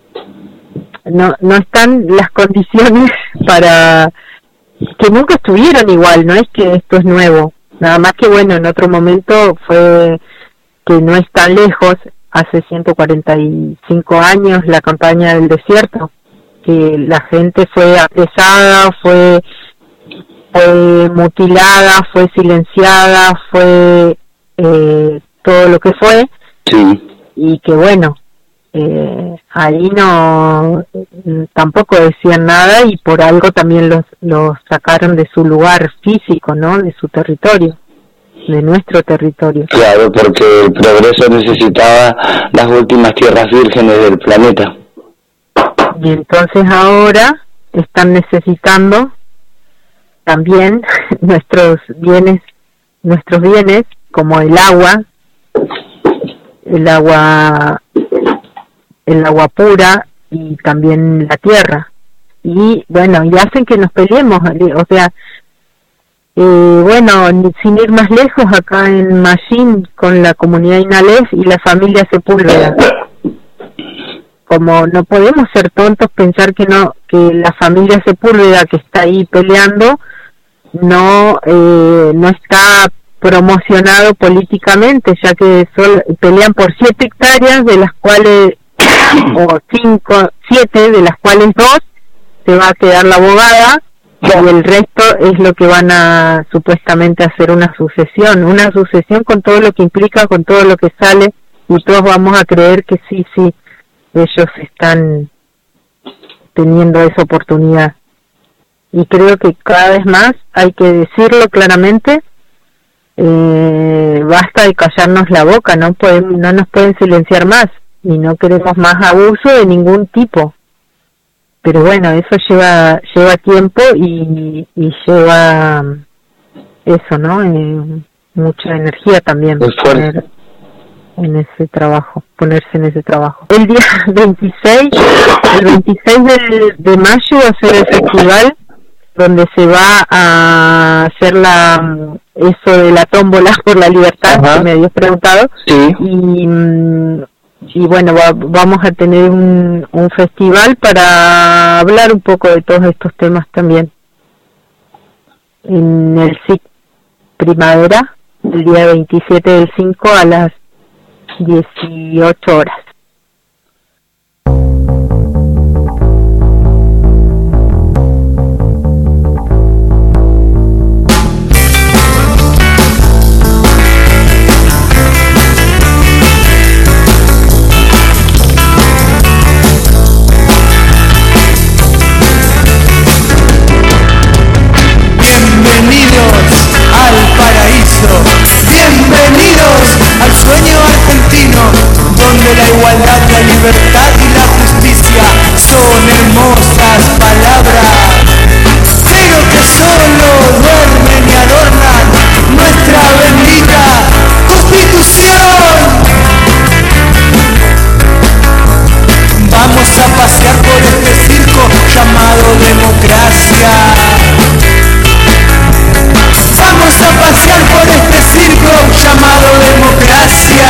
no no están las condiciones para que nunca estuvieron igual, no es que esto es nuevo, nada más que bueno, en otro momento fue que no es tan lejos, hace ciento cuarenta y cinco años la campaña del desierto, que la gente fue apresada, fue, fue mutilada, fue silenciada, fue eh, todo lo que fue, sí. Y que bueno, Eh, ahí no tampoco decían nada y por algo también los, los sacaron de su lugar físico, ¿no? De su territorio, de nuestro territorio. Claro, porque el progreso necesitaba las últimas tierras vírgenes del planeta. Y entonces ahora están necesitando también nuestros bienes, nuestros bienes como el agua, el agua el agua pura y también la tierra, y bueno, y hacen que nos peleemos, o sea, eh, bueno, sin ir más lejos, acá en Machín con la comunidad Inalés y la familia Sepúlveda, como no podemos ser tontos pensar que no, que la familia Sepúlveda que está ahí peleando no eh, no está promocionado políticamente, ya que solo, pelean por siete hectáreas, de las cuales o cinco, siete, de las cuales dos se va a quedar la abogada y el resto es lo que van a supuestamente hacer una sucesión, una sucesión con todo lo que implica, con todo lo que sale, y todos vamos a creer que sí, sí, ellos están teniendo esa oportunidad. Y creo que cada vez más hay que decirlo claramente, eh, basta de callarnos la boca, no pueden, no nos pueden silenciar más. Y no queremos más abuso de ningún tipo, pero bueno, eso lleva lleva tiempo y, y lleva eso, ¿no? Eh, mucha energía también. Es fuerte. en ese trabajo, ponerse en ese trabajo. El día veintiséis, el veintiséis de, de mayo va a ser el festival donde se va a hacer la eso de la tómbola por la libertad. Ajá. Que me habías preguntado. Sí. Y, y bueno, va, vamos a tener un, un festival para hablar un poco de todos estos temas también. En el S I C Primavera, el día veintisiete del cinco a las dieciocho horas. La igualdad, la libertad y la justicia son hermosas palabras, pero que solo duermen y adornan nuestra bendita Constitución. Vamos a pasear por este circo llamado democracia. Vamos a pasear por este circo llamado democracia.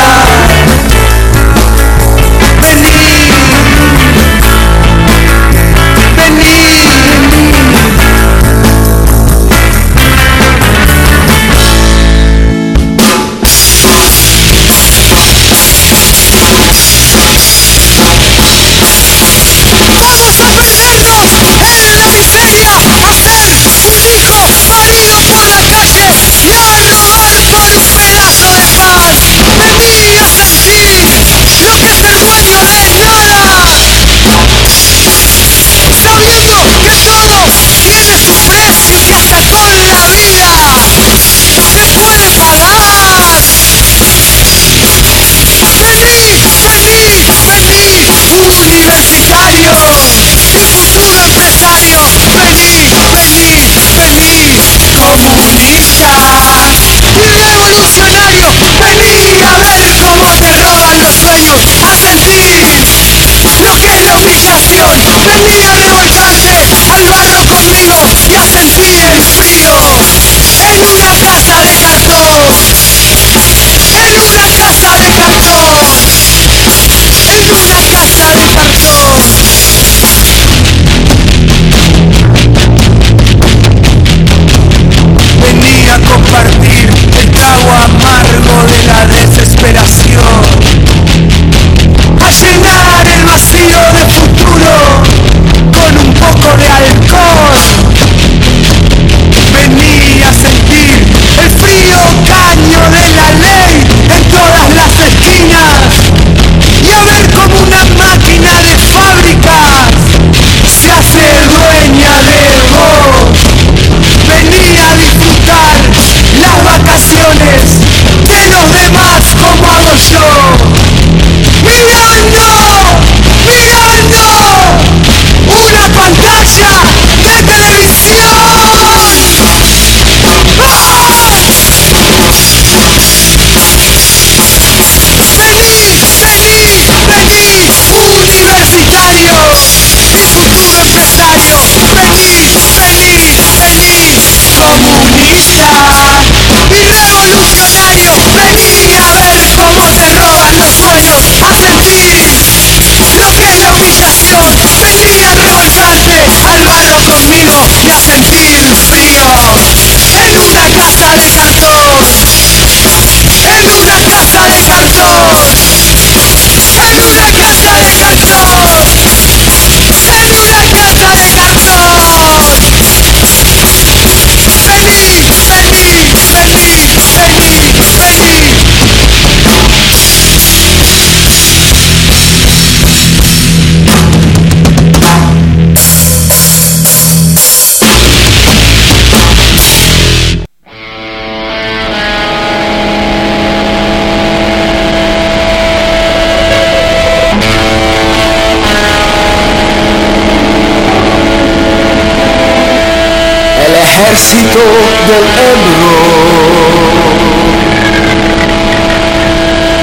ejército del Ebro,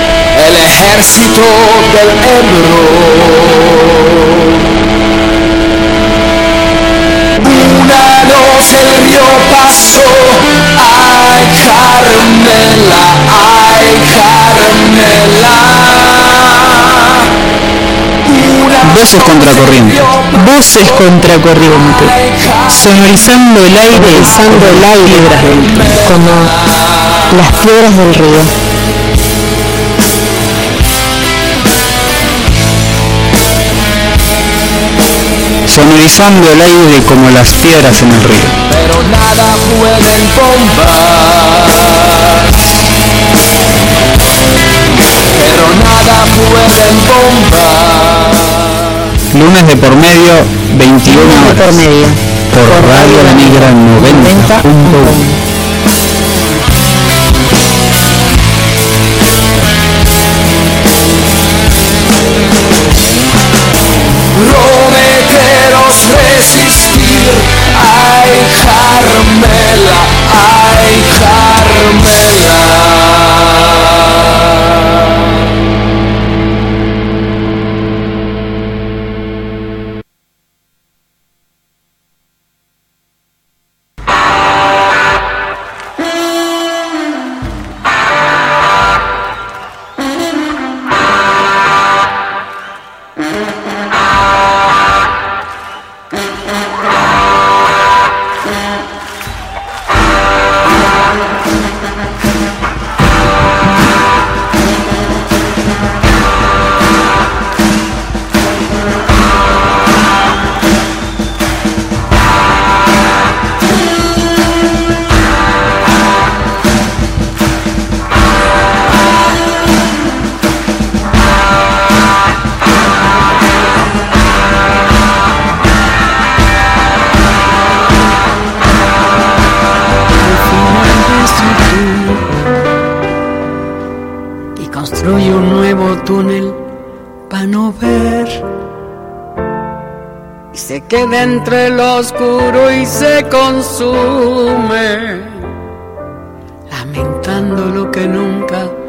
el ejército del Ebro. Una noche el río pasó, ay Carmela, ay Carmela. Voces contracorriente. Voces contracorriente. Sonorizando el aire, sonorizando el aire, como las piedras del río. Sonorizando el aire como las piedras en el río. Pero nada pueden bombar. Pero nada pueden bombar. Lunes de por medio, veintiuna horas. Por medio. Por, por Radio La Negra noventa punto uno. Prometeros resistir, ay Carmela, ay Carmela. Construye un nuevo túnel para no ver, y se queda entre lo oscuro y se consume, lamentando lo que nunca